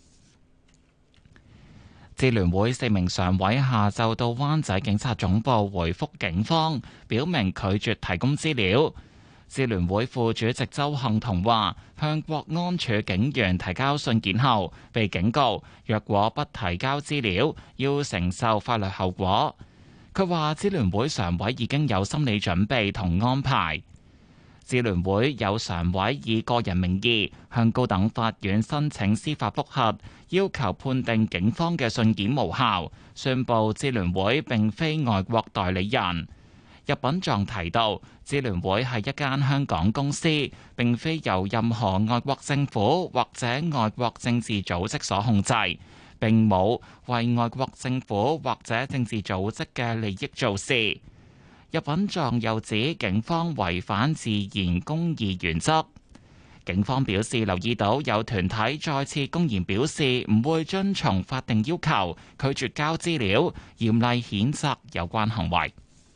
Speaker 1: 支聯會四名常委下晝到灣仔警察總部回覆警方，表明拒絕提供資料。支聯會副主席周幸彤話，向國安處警員提交信件後，被警告若果不提交資料，要承受法律後果。佢話支聯會常委已經有心理準備同安排。支聯會有常委以個人名義向高等法院申請司法覆核，要求判定警方嘅信件無效，宣佈支聯會並非外國代理人。入稟狀提到，支聯會係一間香港公司，並非由任何外國政府或者外國政治組織所控制，並冇為外國政府或者政治組織嘅利益做事。入稟狀又指警方違反自然公義原則。警方表示留意到有團體再次公然表示唔會遵從法定要求，拒絕交資料，嚴厲譴責有關行為。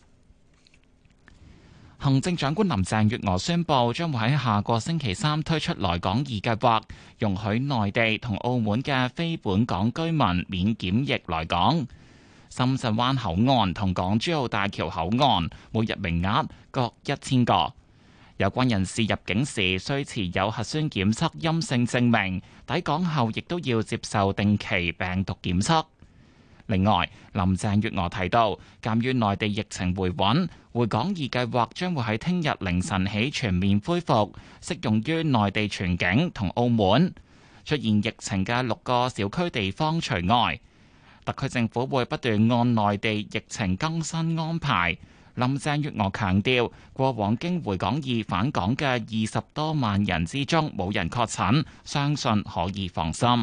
Speaker 1: 行政長官林鄭月娥宣布，將會喺下個星期三推出來港易計劃，容許內地同澳門嘅非本港居民免檢疫來港。深圳灣口岸同港珠澳大橋口岸每日名額各一千個。有關人士入境時需持有核酸檢測陰性證明，抵港後亦都要接受定期病毒檢測。另外，林鄭月娥提到，鑑於內地疫情回穩，回港易計劃將會喺聽日凌晨起全面恢復，適用於內地全境同澳門。出現疫情嘅六個小區地方除外。特區政府會不斷按內地疫情更新安排。林鄭月娥強調，過往經回港易返港嘅二十多萬人之中冇人確診，相信可以放心。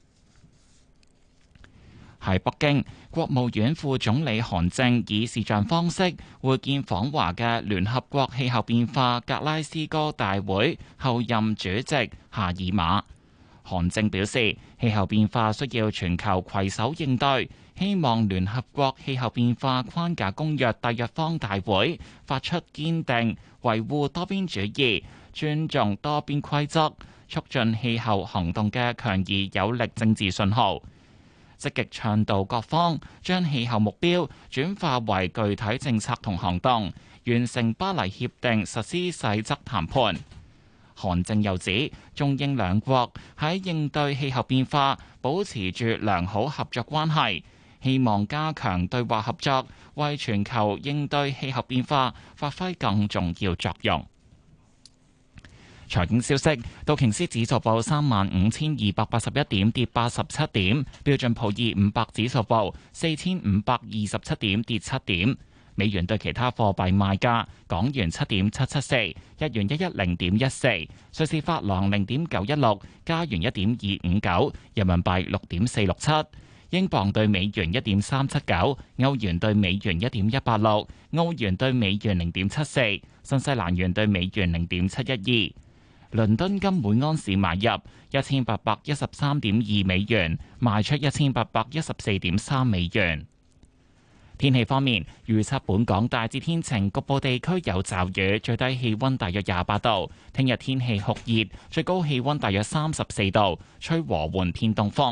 Speaker 1: 喺北京，國務院副總理韓正以視像方式會見訪華嘅聯合國氣候變化格拉斯哥大會候任主席夏爾馬。韓正表示，氣候變化需要全球攜手應對，希望聯合國氣候變化框架公約締約方大會發出堅定維護多邊主義、尊重多邊規則、促進氣候行動嘅強而有力政治信號，積極倡導各方將氣候目標轉化為具體政策同行動，完成巴黎協定實施細則談判。韓正又指，中英兩國喺應對氣候變化保持住良好合作關係，希望加強對話合作，為全球應對氣候變化發揮更重要作用。財經消息，道瓊斯指數報三萬五千二百八十一點，跌八十七點；標準普爾五百指數報四千五百二十七點，跌七點。美元對其他貨幣賣價：港元七點七七四，日元一一零點一四，瑞士法郎零點九一六，加元一點二五九，人民幣六點四六七，英鎊對美元一點三七九，歐元對美元一點一八六，澳元對美元零點七四，新西蘭元對美元零點七一二。倫敦金每安士買入一千八百一十三點二美元，賣出一千八百一十四點三美元。天氣方面，預測本港大致天晴，局部地區有驟雨，最低氣溫大約廿八度。聽日天氣酷熱，最高氣溫大約三十四度，吹和緩偏東風。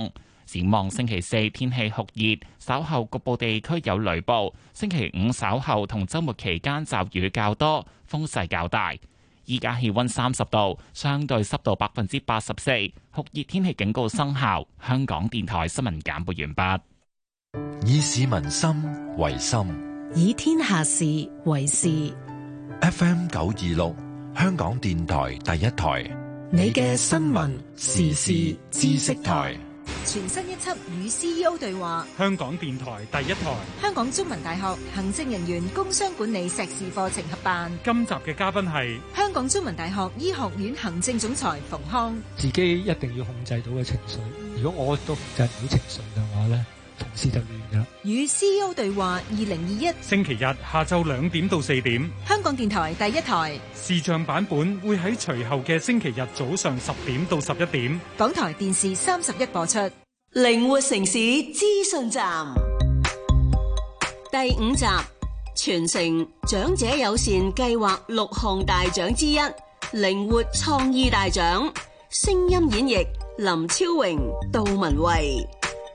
Speaker 1: 展望星期四天氣酷熱，稍後局部地區有雷暴。星期五稍後同週末期間驟雨較多，風勢較大。依家氣溫三十度，相對濕度百分之八十四，酷熱天氣警告生效。香港電台新聞簡報完畢。
Speaker 4: 以市民心為心，
Speaker 20: 以天下事為事。
Speaker 4: F M 九二六，香港電台第一台，
Speaker 20: 你嘅新聞時事知識台。
Speaker 9: 全新一輯與 C E O 對話，
Speaker 16: 香港電台第一台，
Speaker 9: 香港中文大學行政人員工商管理碩士課程合辦。
Speaker 16: 今集嘅嘉賓係
Speaker 9: 香港中文大學醫學院行政總裁馮康。
Speaker 12: 自己一定要控制到嘅情緒，如果我都控制唔到情緒嘅話咧，同事就亂㗎啦。
Speaker 9: 與 C E O 對話二零二一，
Speaker 16: 星期日下晝兩點到四點，
Speaker 9: 香港電台第一台
Speaker 16: 視像版本會喺隨後嘅星期日早上十點到十一點，
Speaker 9: 港台電視三十一播出。
Speaker 13: 靈活城市資訊站第五集，全城長者友善計劃六項大獎之一，靈活創意大獎。聲音演繹林超榮、杜文慧。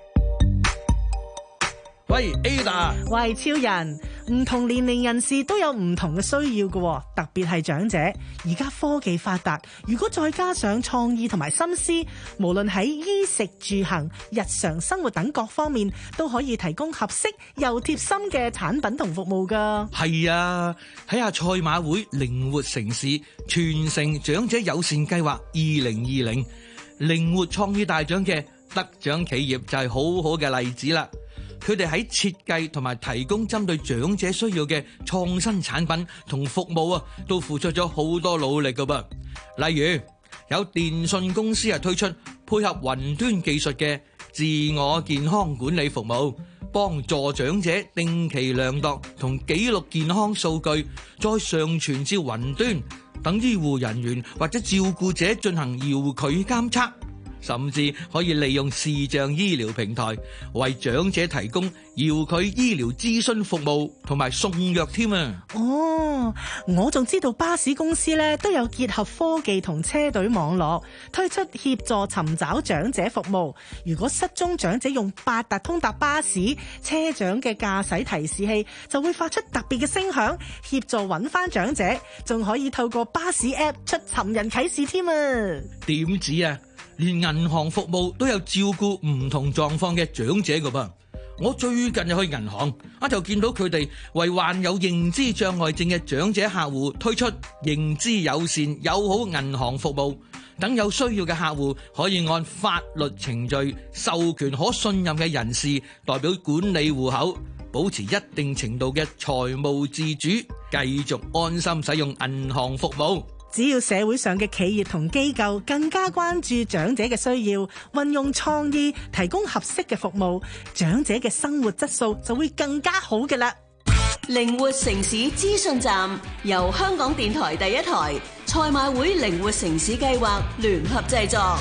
Speaker 18: 喂 Ada，
Speaker 19: 喂超人，唔同年齡人士都有唔同嘅需要嘅，特別係長者。而家科技發達，如果再加上創意同埋心思，無論喺衣食住行、日常生活等各方面，都可以提供合適又貼心嘅產品同服務噶。
Speaker 18: 係啊，睇下賽馬會靈活城市全城長者友善計劃二零二零靈活創意大獎嘅得獎企業就係好好嘅例子啦。佢哋喺設計同埋提供針對長者需要嘅創新產品同服務啊，都付出咗好多努力噶噃。例如有電信公司係推出配合雲端技術嘅自我健康管理服務，幫助長者定期量度同記錄健康數據，再上傳至雲端，等醫護人員或者照顧者進行遙距監測。甚至可以利用視像醫療平台為長者提供遙距醫療諮詢服務同埋送藥添啊！
Speaker 19: 哦，我仲知道巴士公司咧都有結合科技同車隊網絡，推出協助尋找長者服務。如果失蹤長者用八達通搭巴士，車長嘅駕駛提示器就會發出特別嘅聲響，協助揾翻長者，仲可以透過巴士 App 出尋人啟事添啊！
Speaker 18: 點止啊！連銀行服務都有照顧唔同狀況嘅長者噶噃。我最近去銀行啊，就見到佢哋為患有認知障礙症嘅長者客戶推出認知友善友好銀行服務，等有需要嘅客戶可以按法律程序授權可信任嘅人士代表管理戶口，保持一定程度嘅財務自主，繼續安心使用銀行服務。
Speaker 19: 只要社會上嘅企業同機構更加關注長者嘅需要，運用創意提供合適嘅服務，長者嘅生活質素就會更加好嘅啦。
Speaker 13: 靈活城市資訊站由香港電台第一台、賽馬會靈活城市計劃聯合製作。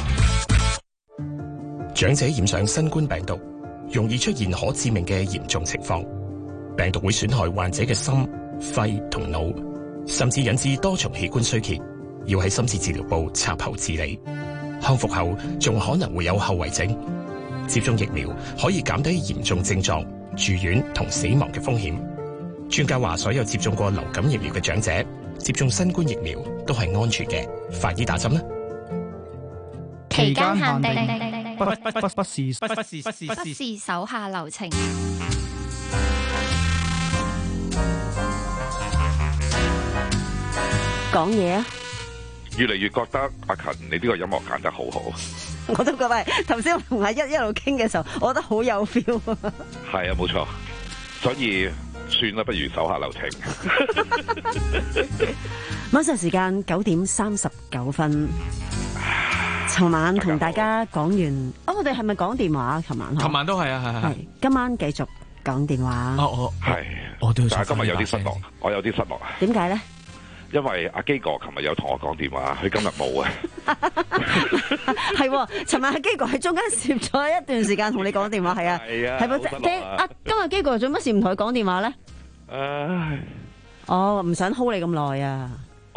Speaker 26: 長者染上新冠病毒，容易出現可致命嘅嚴重情況，病毒會損害患者嘅心、肺同腦，甚至引致多重器官衰竭，要喺深切治療部插喉治理。康復後仲可能會有後遺症。接種疫苗可以減低嚴重症狀、住院同死亡嘅風險。專家話，所有接種過流感疫苗嘅長者接種新冠疫苗都係安全嘅，快啲打針啦！
Speaker 25: 期間限定，
Speaker 16: 不不不不不是不
Speaker 25: 不是不是不是手下留情。
Speaker 15: 講嘢啊！
Speaker 3: 越嚟越覺得阿勤你呢個音樂揀得好好。
Speaker 15: 我都覺得，頭先我同阿一一路傾嘅時候，我覺得好有 feel。
Speaker 3: 係啊，冇錯。所以算啦，不如手下留情。
Speaker 15: 晚上時間九點三十九分。尋晚同大家講完，哦，我哋係咪講電話？尋晚，
Speaker 8: 尋晚都係啊，係係。
Speaker 15: 今晚繼續講電話。
Speaker 8: 哦，我
Speaker 3: 係，
Speaker 8: 我都
Speaker 3: 但係今日有啲失落，我有啲失落啊。
Speaker 15: 點解咧？
Speaker 3: 因為阿基哥琴日有同我講電話，佢今日冇啊。
Speaker 15: 係，尋日阿基哥喺中間攝咗一段時間同你講電話，係啊，
Speaker 3: 係啊，
Speaker 15: 係咪？阿今日基哥做乜事唔同佢講電話咧？
Speaker 3: 誒，
Speaker 15: 哦，唔想 hold 你咁耐啊。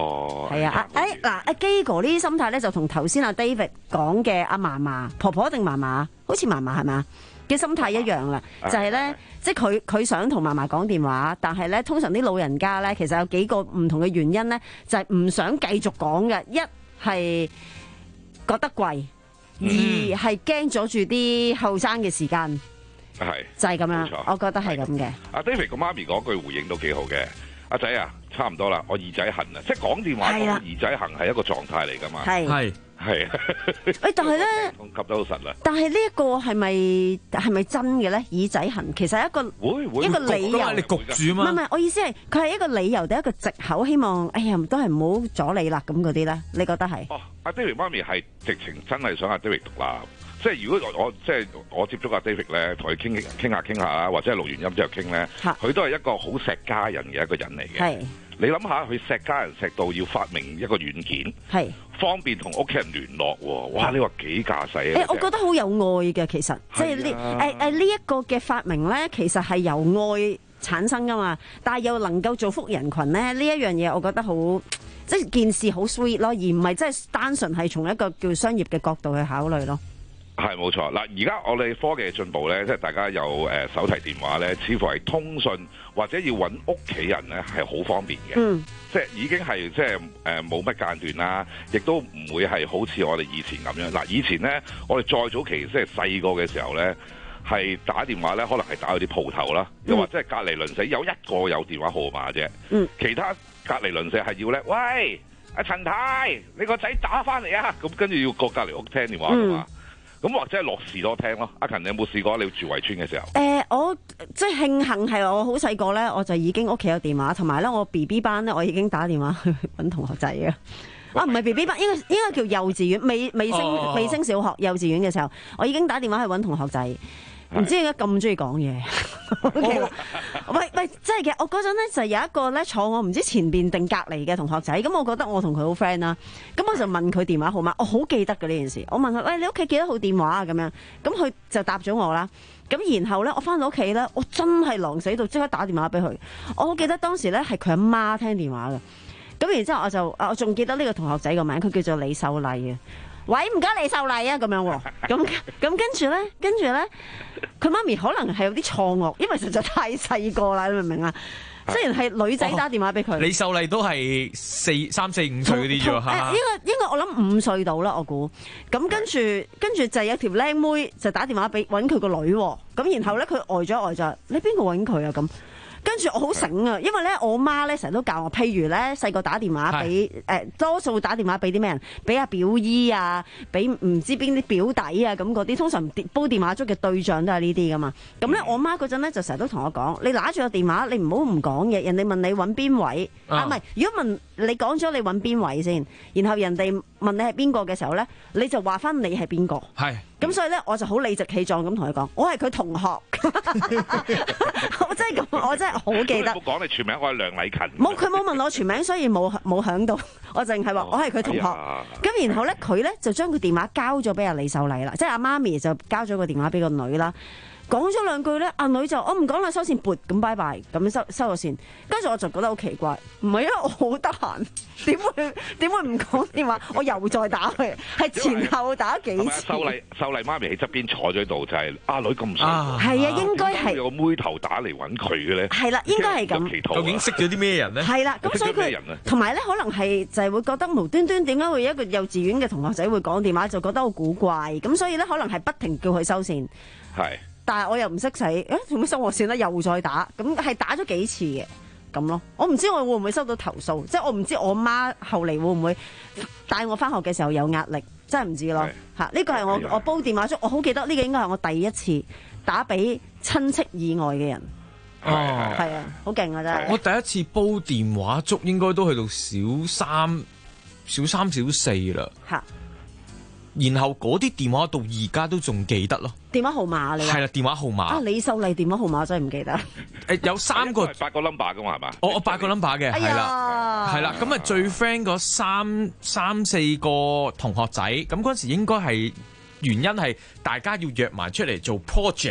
Speaker 2: 哦，
Speaker 15: 係啊，誒嗱，阿基哥呢啲心態咧，就同頭先阿 David 講嘅阿嫲嫲婆婆定嫲嫲，好似嫲嫲係嘛嘅心態一樣啦，就係咧，即係佢佢想同嫲嫲講電話，但係咧通常啲老人家咧，其實有幾個唔同嘅原因咧，就係唔想繼續講嘅，一係覺得貴，二係驚阻住啲後生嘅時間，
Speaker 2: 係
Speaker 15: 就係咁樣，我覺得係咁嘅。
Speaker 2: 阿 David 個媽咪講句回應都幾好嘅，阿仔啊，差唔多啦，我耳仔痕啊，即係講電話講耳仔痕係一個狀態嚟㗎嘛，
Speaker 15: 係
Speaker 2: 係係。
Speaker 15: 誒，但係咧，
Speaker 2: 吸得好實啦。
Speaker 15: 但係呢一個係咪係咪真嘅咧？耳仔痕其實係一個
Speaker 2: 會會
Speaker 15: 一個理由，
Speaker 8: 你焗住啊嘛。
Speaker 15: 唔係唔係，我意思係佢係一個理由定一個藉口，希望哎呀都係唔好阻你啦咁嗰啲咧，你覺得係？
Speaker 2: 哦，阿 David 媽咪係直情真係想阿 David 獨立。即係如果我我即係我接觸阿 David 咧，同佢傾傾下傾下啦，或者係錄完音之後傾咧，佢都係一個好錫家人嘅一個人嚟嘅。係你諗下，佢錫家人錫到要發明一個軟件，係方便同屋企人聯絡喎。哇！你話幾架勢啊？誒，
Speaker 15: 我覺得好有愛嘅，其實即係呢誒誒呢一個嘅發明咧，其實係由愛產生噶嘛。但係又能夠造福人群咧，呢一樣嘢我覺得好即係件事好 sweet 咯，而唔係即係單純係從一個叫商業嘅角度去考慮咯。
Speaker 2: 係冇錯，嗱而家我哋科技嘅進步咧，即係大家有誒、呃、手提電話咧，似乎係通訊或者要揾屋企人咧係好方便嘅，嗯、即係已經係即係誒冇乜間斷啦，亦都唔會係好似我哋以前咁樣。嗱以前咧，我哋再早期即係細個嘅時候咧，係打電話咧，可能係打去啲鋪頭啦，又、嗯、或者係隔離鄰舍有一個有電話號碼啫，嗯、其他隔離鄰舍係要咧，喂阿陳太，你個仔打翻嚟啊！咁跟住要過隔離屋聽電話㗎嘛。咁或者係落士多聽咯，阿勤你有冇試過？你住圍村嘅時候？誒、呃，我即係慶幸係我好細個咧，我就已經屋企有電話，同埋咧我 B B 班咧，我已經打電話去揾同學仔嘅。啊，唔係 B B 班，應該應該叫幼稚園，未未升、哦、未升小學，幼稚園嘅時候，我已經打電話去揾同學仔。唔知點解咁中意講嘢？喂喂，真係嘅，我嗰陣咧就有一個咧坐我唔知前邊定隔離嘅同學仔，咁我覺得我同佢好 friend 啦，咁我就問佢電話號碼，我好記得嘅呢件事。我問佢：喂，你屋企幾多號電話啊？咁樣，咁佢就答咗我啦。咁然後咧，我翻到屋企咧，我真係狼死到即刻打電話俾佢。我好記得當時咧係佢阿媽聽電話嘅。咁然之後我就我仲記得呢個同學仔個名，佢叫做李秀麗嘅。喂，唔該李秀麗啊，咁樣喎，咁咁跟住咧，跟住咧，佢媽咪可能係有啲錯愕，因為實在太細個啦，你明唔明啊？雖然係女仔打電話俾佢，
Speaker 8: 李秀麗都係四三四五歲嗰啲啫喎，
Speaker 15: 應該應該我諗五歲到啦，我估。咁跟住跟住就有條靚妹就打電話俾揾佢個女，咁然後咧佢呆咗呆咗，你邊個揾佢啊？咁。跟住我好醒啊，因為咧我媽咧成日都教我，譬如咧細個打電話俾誒、呃，多數打電話俾啲咩人？俾阿表姨啊，俾唔知邊啲表弟啊咁嗰啲，通常煲電話粥嘅對象都係呢啲噶嘛。咁咧我媽嗰陣咧就成日都同我講，你拿住個電話，你唔好唔講嘢，人哋問你揾邊位、哦、啊？唔係，如果問你講咗你揾邊位先，然後人哋問你係邊個嘅時候咧，你就話翻你係邊個。係。咁所以咧，我就好理直氣壯咁同佢講，我係佢同學。我真係咁，我真係好記得。
Speaker 2: 冇講你全名，我係梁禮勤。
Speaker 15: 冇，佢冇問我全名，所以冇冇響到。我淨係話我係佢同學。咁、哎、然後咧，佢咧就將個電話交咗俾阿李秀麗啦，即係阿媽咪就交咗個電話俾個女啦。講咗兩句咧，阿女就我唔講啦，收線撥咁拜拜，咁收收咗線。跟住我就覺得好奇怪，唔係因為我好得閒，點會點會唔講電話？我又再打佢，係前後打幾次。
Speaker 2: 秀麗秀麗媽咪喺側邊坐咗喺度，就係、是、阿女咁細，係啊，
Speaker 15: 啊，應該係
Speaker 2: 有個妹頭打嚟揾佢嘅咧。係啦，
Speaker 15: 應該係咁。
Speaker 8: 究竟識咗啲咩人咧？
Speaker 15: 係啦，咁所以佢同埋咧，可能係就係會覺得無端端點解會一個幼稚園嘅同學仔會講電話，就覺得好古怪。咁所以咧，可能係不停叫佢收線。
Speaker 2: 係。
Speaker 15: 但係我又唔識死，誒做咩收我線咧？又再打，咁係打咗幾次嘅咁咯。我唔知我會唔會收到投訴，即係我唔知我媽後嚟會唔會帶我翻學嘅時候有壓力，真係唔知咯嚇。呢個係我我煲電話粥，我好記得呢個應該係我第一次打俾親戚以外嘅人。哦，係啊，好勁啊真係。
Speaker 8: 我第一次煲電話粥應該都去到小三、小三小四啦。嚇。然後嗰啲電話到而家都仲記得咯，
Speaker 15: 電話號碼你係啦，
Speaker 8: 電話號碼啊，
Speaker 15: 李秀麗電話號碼真係唔記得。
Speaker 8: 誒，有三個
Speaker 2: 八個 number 噶嘛係嘛？
Speaker 8: 我我八個 number 嘅係啦，係啦，咁啊最 friend 嗰三三四個同學仔，咁嗰時應該係原因係大家要約埋出嚟做 project 啊，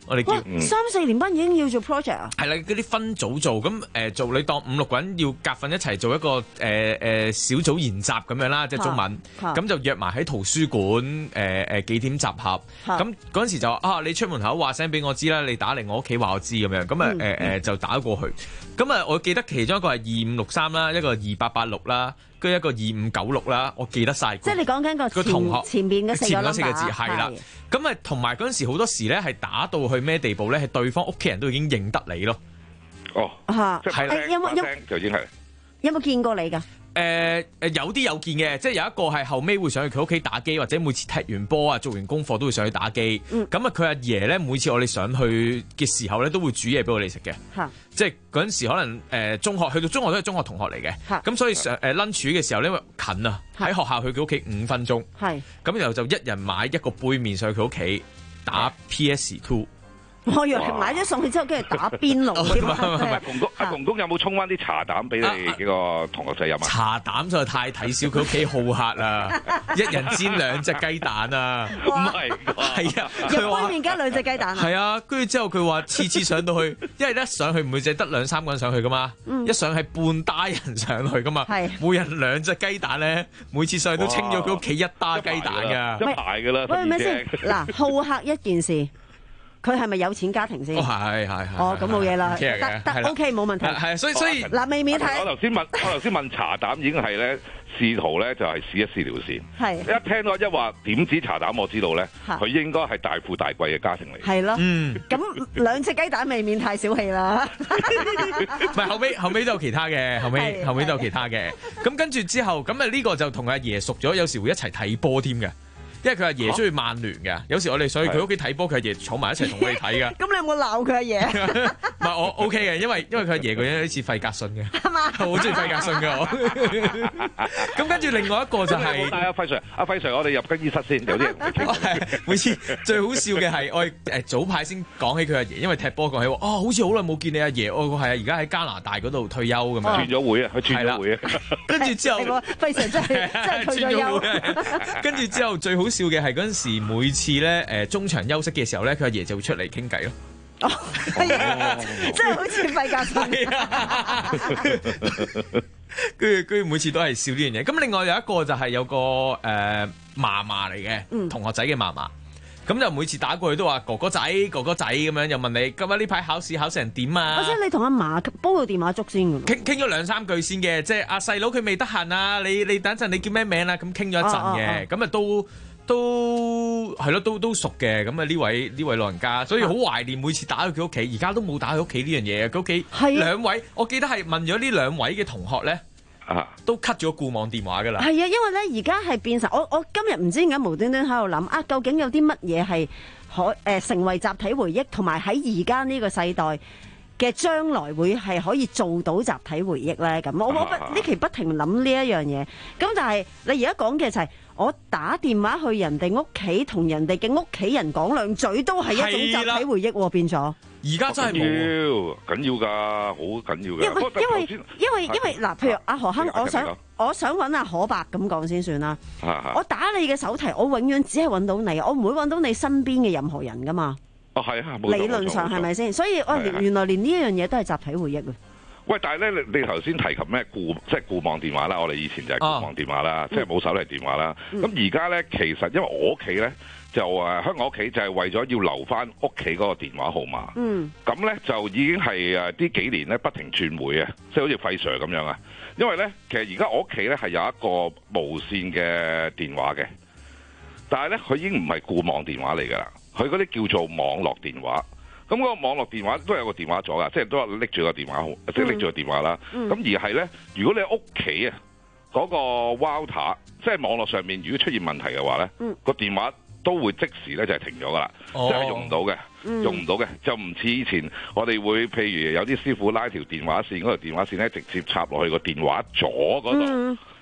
Speaker 8: 我哋叫
Speaker 15: 三四年班已經要做 project 啊？
Speaker 8: 係啦，嗰啲分組做，咁誒、呃、做你當五六個人要夾份一齊做一個誒誒、呃呃、小組研習咁樣啦，即係中文，咁就約埋喺圖書館誒誒幾點集合，咁嗰陣時就啊你出門口話聲俾我知啦，你打嚟我屋企話我知咁樣，咁啊誒誒就打過去，咁啊我記得其中一個係二五六三啦，一個二八八六啦。跟住一個二五九六啦，我記得晒。
Speaker 15: 即係你講緊個同學前邊嘅四個 number
Speaker 8: 四個字係啦。咁啊，同埋嗰陣時好多時咧係打到去咩地步咧？係對方屋企人都已經認得你咯。
Speaker 2: 哦，
Speaker 15: 嚇，
Speaker 2: 係啦，
Speaker 15: 有冇有
Speaker 2: 就已經係。有
Speaker 15: 冇見過你㗎？
Speaker 8: 誒誒、呃、有啲有見嘅，即係有一個係後尾會上去佢屋企打機，或者每次踢完波啊、做完功課都會上去打機。咁啊、嗯，佢阿爺咧每次我哋上去嘅時候咧，都會煮嘢俾我哋食嘅。嚇！即係嗰陣時可能誒、呃、中學去到中學都係中學同學嚟嘅。咁所以上誒 lunch 嘅時候咧，因為近啊，喺學校去佢屋企五分鐘。係。咁然後就一人買一個杯麵上去佢屋企打 P S two。
Speaker 15: 我以為買咗餸去之後，跟住打邊爐添。
Speaker 2: 唔係，公公阿公公有冇沖翻啲茶膽俾你幾個同學仔飲啊？
Speaker 8: 茶膽實在太睇小佢屋企好客啦，一人煎兩隻雞蛋啊！唔係，係啊，
Speaker 15: 入杯麵加兩隻雞蛋啊！
Speaker 8: 係啊，跟住之後佢話次次上到去，因為一上去唔會淨係得兩三個人上去噶嘛，一上係半打人上去噶嘛，每人兩隻雞蛋咧，每次上去都清咗佢屋企一打雞蛋㗎，
Speaker 2: 一排㗎啦。
Speaker 15: 喂，咪先嗱，好客一件事。佢係咪有錢家庭先？
Speaker 8: 哦，係係係。
Speaker 15: 哦，咁冇嘢啦，
Speaker 8: 得
Speaker 15: 得 OK 冇問題。
Speaker 8: 係，所以所以
Speaker 15: 嗱，未免睇。
Speaker 2: 我頭先問，我頭先問茶膽已經係咧，試圖咧就係試一試條線。係。一聽到一話點止茶膽，我知道咧，佢應該係大富大貴嘅家庭嚟。
Speaker 15: 係咯。
Speaker 8: 嗯。
Speaker 15: 咁兩隻雞蛋未免太小氣啦。
Speaker 8: 唔係，後尾後尾都有其他嘅，後尾後尾都有其他嘅。咁跟住之後，咁啊呢個就同阿爺熟咗，有時會一齊睇波添嘅。因為佢阿爺中意曼聯嘅，有時我哋上去佢屋企睇波，佢阿爺坐埋一齊同我哋睇噶。
Speaker 15: 咁你有冇鬧佢阿爺？
Speaker 8: 唔係我 OK 嘅，因為因為佢阿爺個樣有啲似費格遜嘅，係嘛？好中意費格遜嘅我。咁跟住另外一個就係
Speaker 2: 阿輝 Sir，阿輝 Sir，我哋入更衣室先，有啲人會傾。
Speaker 8: 每次最好笑嘅係我誒早排先講起佢阿爺，因為踢波講起話，哦好似好耐冇見你阿爺，哦係啊，而家喺加拿大嗰度退休咁樣。
Speaker 2: 轉咗會啊，佢轉咗會啊。
Speaker 8: 跟住之後，
Speaker 15: 輝 Sir 真係真係退咗休。
Speaker 8: 跟住之後最好笑嘅係嗰陣時，每次咧誒中場休息嘅時候咧，佢阿爺就會出嚟傾偈咯。
Speaker 15: 哦，係啊，真係好似費格遜。
Speaker 8: 跟住跟住每次都係笑呢樣嘢。咁另外有一個就係有個誒嫲嫲嚟嘅同學仔嘅嫲嫲。咁就每次打過去都話哥哥仔哥哥仔咁樣，又問你今日呢排考試考成點啊？
Speaker 15: 或者你同阿嫲煲個電話粥先㗎。
Speaker 8: 傾傾咗兩三句先嘅，即係阿細佬佢未得閒啊，你你等陣你叫咩名啊？咁傾咗一陣嘅，咁啊都都係咯，都都熟嘅。咁啊呢位呢位老人家，所以好懷念每次打去佢屋企，而家都冇打去屋企呢樣嘢。佢屋企兩位，我記得係問咗呢兩位嘅同學咧。啊、都 cut 咗固網電話㗎啦。
Speaker 15: 係啊，因為咧而家係變成我我今日唔知點解無端端喺度諗啊，究竟有啲乜嘢係可誒、呃、成為集體回憶，同埋喺而家呢個世代嘅將來會係可以做到集體回憶咧？咁我我不呢期不停諗呢一樣嘢。咁但係你而家講嘅就係、是、我打電話去人哋屋企，同人哋嘅屋企人講兩嘴，都係一種集體回憶喎，變咗。
Speaker 8: 而家真係冇
Speaker 2: 緊要㗎，好緊要㗎。
Speaker 15: 因為因為因為因為嗱，譬如阿何亨，我想我想揾阿可伯咁講先算啦。我打你嘅手提，我永遠只係揾到你，我唔會揾到你身邊嘅任何人㗎嘛。
Speaker 2: 哦，係啊，
Speaker 15: 理論上係咪先？所以我原來連呢一樣嘢都係集體回憶啊。
Speaker 2: 喂，但係咧，你你頭先提及咩固即係固網電話啦，我哋以前就係固網電話啦，即係冇手提電話啦。咁而家咧，其實因為我屋企咧。就誒香港屋企就係為咗要留翻屋企嗰個電話號碼，嗯，咁咧就已經係誒呢幾年咧不停轉會啊，即係好似費 Sir 咁樣啊。因為咧，其實而家我屋企咧係有一個無線嘅電話嘅，但係咧佢已經唔係固網電話嚟㗎啦，佢嗰啲叫做網絡電話。咁嗰個網絡電話都有個電話座㗎，即係都係拎住個電話號，即係拎住個電話啦。咁、嗯、而係咧，如果你屋企啊嗰個 router，即係網絡上面如果出現問題嘅話咧，嗯、個電話都會即時咧就係停咗噶啦，哦、即係用唔到嘅，嗯、用唔到嘅，就唔似以前我哋會譬如有啲師傅拉條電話線，嗰條電話線咧直接插落去個電話座嗰度，咁、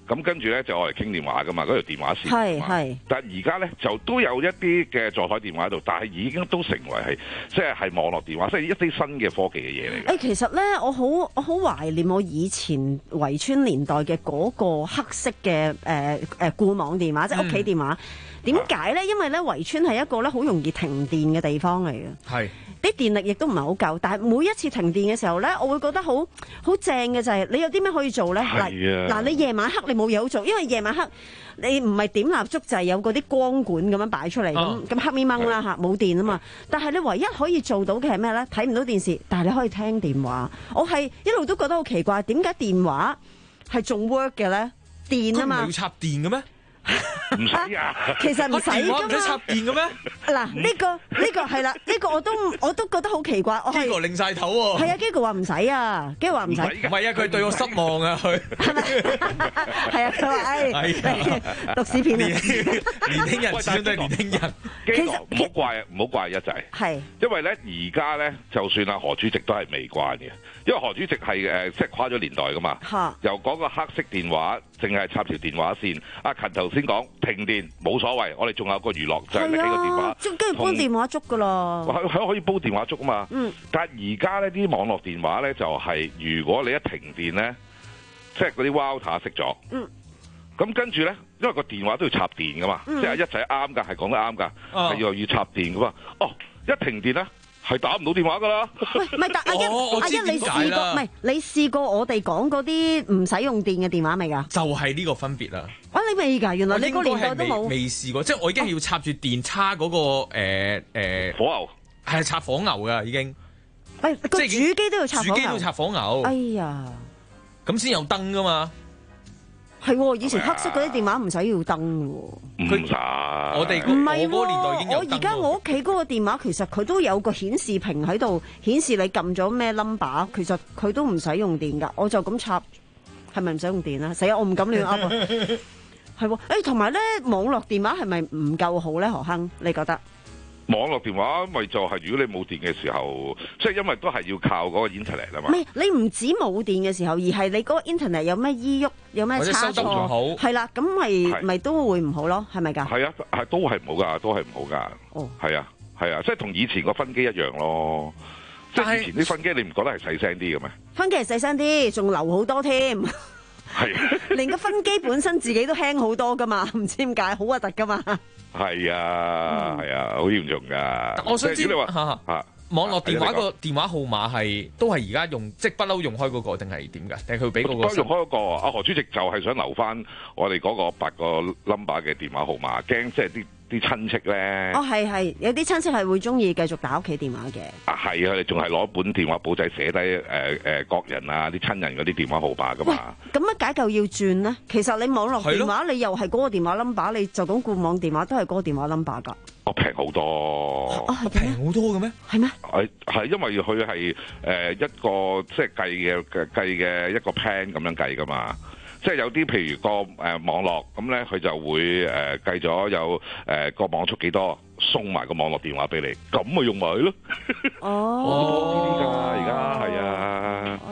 Speaker 2: 咁跟住咧就我嚟傾電話噶嘛，嗰條電話線。
Speaker 15: 係係。但
Speaker 2: 係而家咧就都有一啲嘅座台電話喺度，但係已經都成為係即係係網絡電話，即係一啲新嘅科技嘅嘢嚟嘅。
Speaker 15: 誒，其實咧，我好我好懷念我以前圍村年代嘅嗰個黑色嘅誒誒固網電話，即係屋企電話。點解咧？因為咧圍村係一個咧好容易停電嘅地方嚟嘅。係。啲電力亦都唔係好夠，但係每一次停電嘅時候咧，我會覺得好好正嘅就係你有啲咩可以做咧？嗱嗱，你夜晚黑你冇嘢好做，因為夜晚黑你唔係點蠟燭就係有嗰啲光管咁樣擺出嚟，咁咁黑咪掹啦嚇，冇電啊嘛。但係你唯一可以做到嘅係咩咧？睇唔到電視，但係你可以聽電話。我係一路都覺得好奇怪，點解電話係仲 work 嘅咧？電啊嘛，
Speaker 8: 佢唔係要插電嘅咩？
Speaker 2: 唔使啊，
Speaker 15: 其實唔使㗎嘛，
Speaker 8: 唔使插電嘅咩？
Speaker 15: 嗱，呢個呢個係啦，呢個我都我都覺得好奇怪。我係
Speaker 8: 基哥擰晒頭喎。係
Speaker 15: 啊，基哥話唔使啊，基哥話唔使。
Speaker 8: 唔係啊，佢對我失望啊，佢係咪？
Speaker 15: 係啊，佢話誒，讀屎片啊！
Speaker 8: 年輕人始終都係年輕人。
Speaker 2: 基哥唔好怪唔好怪一仔。係。因為咧，而家咧，就算阿何主席都係未慣嘅，因為何主席係誒即係跨咗年代噶嘛。嚇。由嗰個黑色電話，淨係插條電話線。阿勤頭先講停電冇所謂，我哋仲有個娛樂就係拎起個電話，
Speaker 15: 跟住煲電話粥噶咯。
Speaker 2: 係係可以煲電話粥啊嘛。嗯。但係而家呢啲網絡電話咧就係、是，如果你一停電咧，即係嗰啲 router 熄咗。嗯。咁跟住咧，因為個電話都要插電噶嘛，嗯、即係一仔啱㗎，係講得啱㗎，係又、啊、要插電㗎嘛。哦，一停電咧。係打唔到電話噶啦！
Speaker 15: 喂，唔係，但阿一，阿一你試過？唔係你試過我哋講嗰啲唔使用電嘅電話未㗎？
Speaker 8: 就係呢個分別啦。
Speaker 15: 啊，你未㗎？原來你個年代都冇。
Speaker 8: 未試過，即係我已經係要插住電叉嗰、嗰個誒、呃呃、
Speaker 2: 火牛，
Speaker 8: 係插火牛㗎已經。
Speaker 15: 喂，個主機都要插火牛。
Speaker 8: 主機都要插火牛。
Speaker 15: 哎呀！
Speaker 8: 咁先有燈㗎嘛？
Speaker 15: 係，以前黑色嗰啲電話唔使要燈喎。
Speaker 2: 唔使。
Speaker 8: 我哋
Speaker 15: 唔係
Speaker 8: 嗰個年代已經有燈。
Speaker 15: 我而家我屋企嗰個電話其實佢都有個顯示屏喺度，顯示你撳咗咩 number， 其實佢都唔使用電㗎。我就咁插，係咪唔使用電啊？死啊！我唔敢亂噏啊。係喎，誒同埋咧，網絡電話係咪唔夠好咧？何亨，你覺得？
Speaker 2: 網絡電話咪就係如果你冇電嘅時候，即係因為都係要靠嗰個 internet 啊嘛。
Speaker 15: 唔係，你唔止冇電嘅時候，而係你嗰個 internet 有咩依喐，有咩差錯，係啦，咁咪咪都會唔好咯，係咪㗎？
Speaker 2: 係啊，係都係唔好㗎，都係唔好㗎。哦，係啊，係啊，即係同以前個分機一樣咯。即係以前啲分機，你唔覺得係細聲啲嘅咩？
Speaker 15: 分機係細聲啲，仲流好多添。
Speaker 2: 係。
Speaker 15: 連個分機本身自己都輕好多㗎嘛，唔知點解，好核突㗎嘛。
Speaker 2: 係啊，係、嗯、啊，好嚴重噶。
Speaker 8: 我想知你話嚇
Speaker 2: 嚇
Speaker 8: 網絡電話個電話號碼係都係而家用，即係不嬲用開嗰個定係點㗎？定係佢俾嗰個？
Speaker 2: 不嬲用開嗰個。阿何主席就係想留翻我哋嗰個八個 number 嘅電話號碼，驚即係啲啲親戚咧。
Speaker 15: 哦，係係，有啲親戚係會中意繼續打屋企電話嘅。
Speaker 2: 啊，係啊，你仲係攞本電話簿仔寫低誒誒國人啊啲親人嗰啲電話號碼噶嘛？
Speaker 15: 咁乜解救要轉呢？其實你網絡電話你又係嗰個電話 number，你就講固網電話都係嗰個電話 number 㗎。
Speaker 2: 哦，平好多。
Speaker 15: 哦，係
Speaker 8: 平好多嘅咩？
Speaker 15: 係咩？
Speaker 2: 係係因為佢係誒一個即係計嘅嘅計嘅一個 plan 咁樣計㗎嘛。即係有啲譬如個誒、呃、網絡咁咧，佢就會誒、呃、計咗有誒、呃、個網速幾多，送埋個網絡電話俾你，咁咪用埋佢咯。
Speaker 15: 哦，
Speaker 2: 呢啲㗎，而家係啊。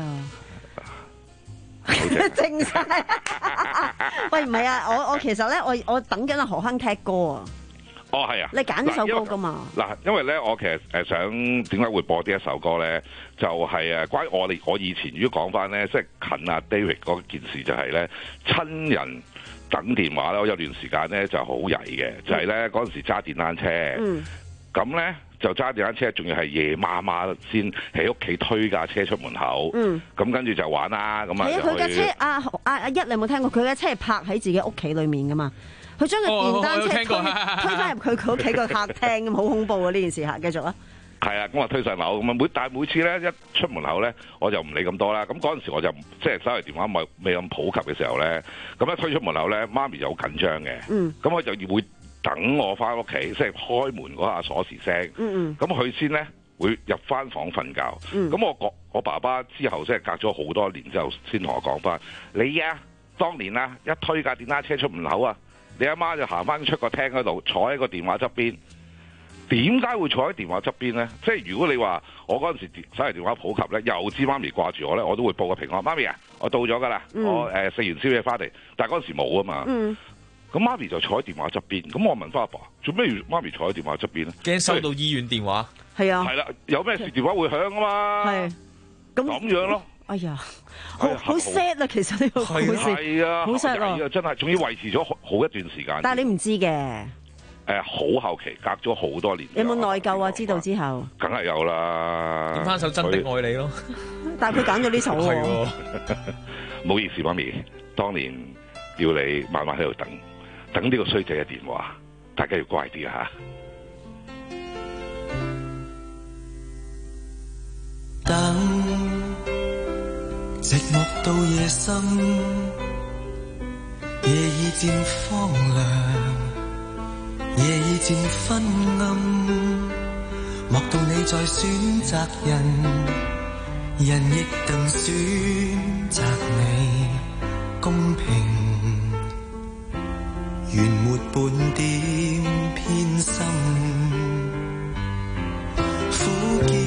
Speaker 15: 哎呀，靜晒。喂，唔係啊，我我其實咧，我我等緊阿何亨踢歌啊。
Speaker 2: 哦，係啊！
Speaker 15: 你揀呢首歌噶嘛？
Speaker 2: 嗱，因為咧，我其實誒想點解會播呢一首歌咧？就係、是、誒關於我哋我以前如果講翻咧，即係近啊 David 嗰件事就係咧，親人等電話咧，我有段時間咧就好曳嘅，就係咧嗰陣時揸電單車，咁咧、嗯、就揸電單車，仲要係夜媽媽先喺屋企推架車出門口，咁、嗯、跟住就玩啦，咁啊
Speaker 15: 係啊，佢架車阿阿阿一，你有冇聽過？佢架車係泊喺自己屋企裏面噶嘛？佢將個電單車推推翻入佢佢屋企個客廳咁，好恐怖啊！呢件事嚇，繼續啊！
Speaker 2: 係啊，咁啊推上樓咁啊，每但係每次咧一出門口咧，我就唔理咁多啦。咁嗰陣時我就即係手提電話未未咁普及嘅時候咧，咁一推出門口咧，媽咪就好緊張嘅。嗯。咁我就會等我翻屋企，即係開門嗰下鎖匙聲。嗯嗯。咁佢先咧會入翻房瞓覺。嗯。咁我我我爸爸之後即係隔咗好多年之後，先同我講翻：你啊，當年啊，一推架電單車出門口啊！你阿媽就行翻出個廳嗰度，坐喺個電話側邊， 點解會坐喺電話側邊咧？即係如果你話我嗰陣時手提電話普及咧，又知媽咪掛住我咧，我都會報個平安。媽咪啊，我到咗㗎啦，嗯、我誒食、呃、完宵夜翻嚟，但係嗰陣時冇啊嘛。嗯咁媽咪就坐喺電話側邊，咁我問翻阿爸，做咩要媽咪坐喺電話側邊咧？
Speaker 8: 驚收到醫院電話。
Speaker 15: 係啊。
Speaker 2: 係啦，有咩事電話會響啊嘛。係。咁咁樣咯。
Speaker 15: 哎呀，好好 sad 啊！其實呢個故事
Speaker 2: 係啊，
Speaker 15: 好 sad
Speaker 2: 啊，真係，仲要維持咗好好一段時間。
Speaker 15: 但係你唔知嘅。
Speaker 2: 誒、呃，好後期，隔咗好多年。
Speaker 15: 有冇內疚啊？知道之後。
Speaker 2: 梗係有啦。
Speaker 8: 點翻首真的愛你咯。
Speaker 15: 但係佢揀咗呢首喎。
Speaker 2: 係喎。唔好意思，媽咪，當年要你慢慢喺度等。等呢個衰仔嘅電話，大家要乖啲啊！
Speaker 14: 等寂寞到夜深，夜已漸荒涼，夜已漸昏暗，莫道你在選擇人，人亦更選擇你公平。原沒半點偏心，苦澀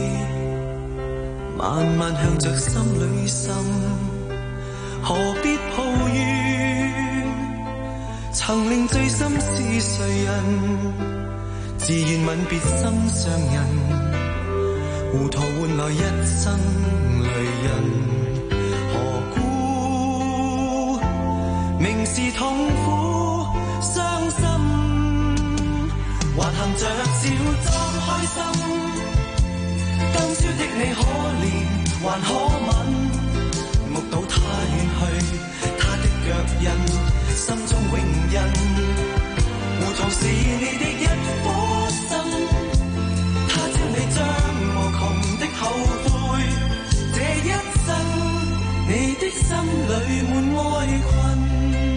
Speaker 14: 慢慢向着心裏滲，何必抱怨？曾令醉心是誰人？自願吻別心上人，糊塗換來一生淚印。何故明是痛苦？傷心，還含着笑裝開心。今宵的你可憐，還可吻？目睹他遠去，他的腳印，心中永印。糊塗是你的一顆心，他朝你將無窮的後悔。這一生，你的心裏滿哀困。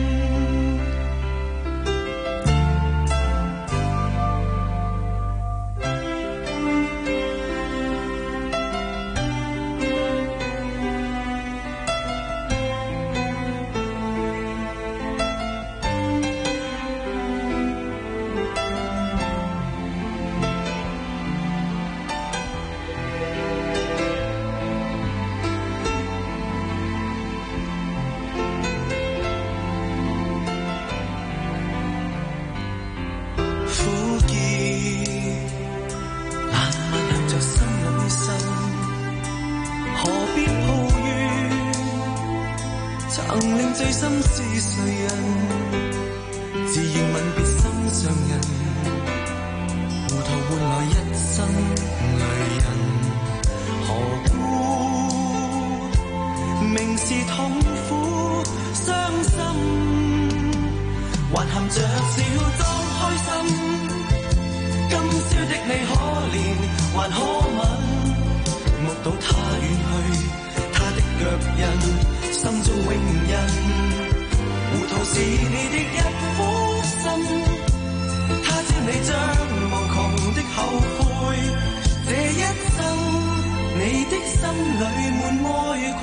Speaker 14: 醉心是誰人？自願吻別心上人，糊塗換來一生淚印。何故明是痛苦傷心，還含着笑裝開心？今宵的你可憐還可吻？目睹他遠去，他的腳印，心中永印。糊塗是你的一顆心，他朝你將無窮的後悔。這一生，你的心裏滿哀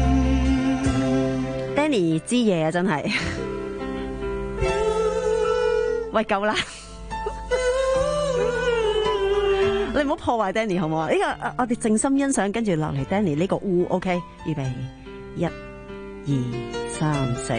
Speaker 14: 困。
Speaker 15: Danny 知嘢啊，真係。喂，夠啦！你唔好破壞 Danny 好唔好啊？呢個我哋靜心欣賞，跟住落嚟 Danny 呢個烏 OK，預備一、二、三、四。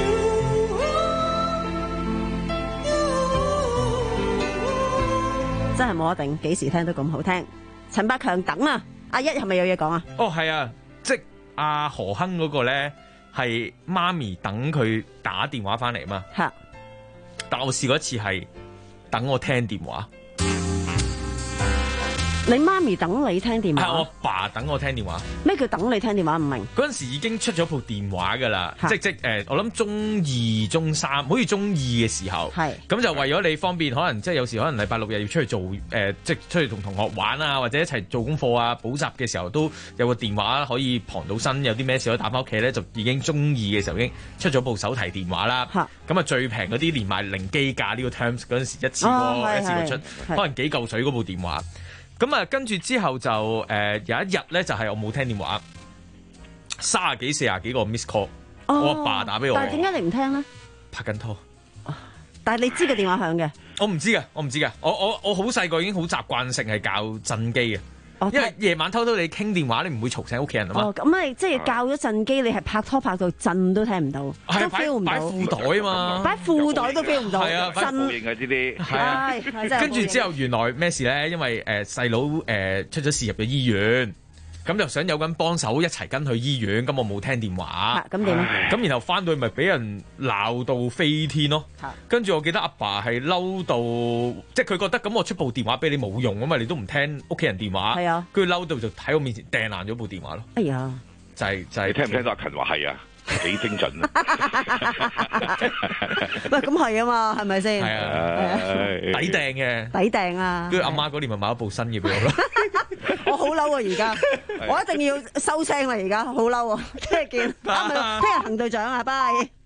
Speaker 15: 真係冇得頂，幾時聽都咁好聽。陳百強等啊，阿一係咪有嘢講啊？
Speaker 8: 哦，係啊，即係阿何鏗嗰個咧，係媽咪等佢打電話翻嚟嘛。吓，但我試過一次係等我聽電話。
Speaker 15: 你媽咪等你聽電話？
Speaker 8: 係我爸等我聽電話。
Speaker 15: 咩叫等你聽電話？唔明。
Speaker 8: 嗰陣時已經出咗部電話噶啦，即即誒、呃，我諗中二、中三，好似中二嘅時候。係。咁就為咗你方便，可能即係有時可能禮拜六日要出去做誒、呃，即係出去同同學玩啊，或者一齊做功課啊、補習嘅時候，都有個電話可以傍到身，有啲咩事可以打翻屋企咧，就已經中二嘅時候已經出咗部手提電話啦。咁啊最平嗰啲連埋零機價呢個 terms 嗰陣時一次過、哦、一次過出，可能幾嚿水嗰部電話。咁啊，跟住之後就誒、呃、有一日咧，就係、是、我冇聽電話，三十幾四十幾個 miss call，、哦、我阿爸打俾我。
Speaker 15: 但係點解你唔聽咧？
Speaker 8: 拍緊拖。
Speaker 15: 但係你知個電話響嘅？
Speaker 8: 我唔知嘅，我唔知嘅。我我我好細個已經好習慣性係校震機嘅。因為夜晚偷偷你傾電話，你唔會嘈醒屋企人啊嘛。
Speaker 15: 哦，咁咪即係校咗震機，你係拍拖拍到震都聽唔到，都 feel 唔到。
Speaker 8: 擺褲袋啊嘛，
Speaker 15: 擺褲袋都 feel 唔到。
Speaker 8: 係啊，
Speaker 2: 真型啊呢啲。
Speaker 8: 係啊，跟住之後原來咩事咧？因為誒細佬誒出咗事入咗醫院。咁就想有個人幫手一齊跟去醫院，咁我冇聽電話。
Speaker 15: 咁點？
Speaker 8: 咁然後翻到去咪俾人鬧到飛天咯。跟住我記得阿爸係嬲到，即係佢覺得咁我出部電話俾你冇用啊嘛，你都唔聽屋企人電話。
Speaker 15: 係啊。
Speaker 8: 跟住嬲到就喺我面前掟爛咗部電話咯。
Speaker 15: 哎呀！
Speaker 8: 就係就係。
Speaker 2: 你聽唔聽到阿勤話係啊？幾精準啊！
Speaker 15: 喂，咁係啊嘛，係咪先？
Speaker 8: 係啊，抵掟嘅，
Speaker 15: 抵掟啊！
Speaker 8: 跟住阿媽嗰年咪買一部新嘅俾我咯。
Speaker 15: 我好嬲啊！而家我一定要收聲啦！而家好嬲啊！聽日見，聽日行隊長啊，拜。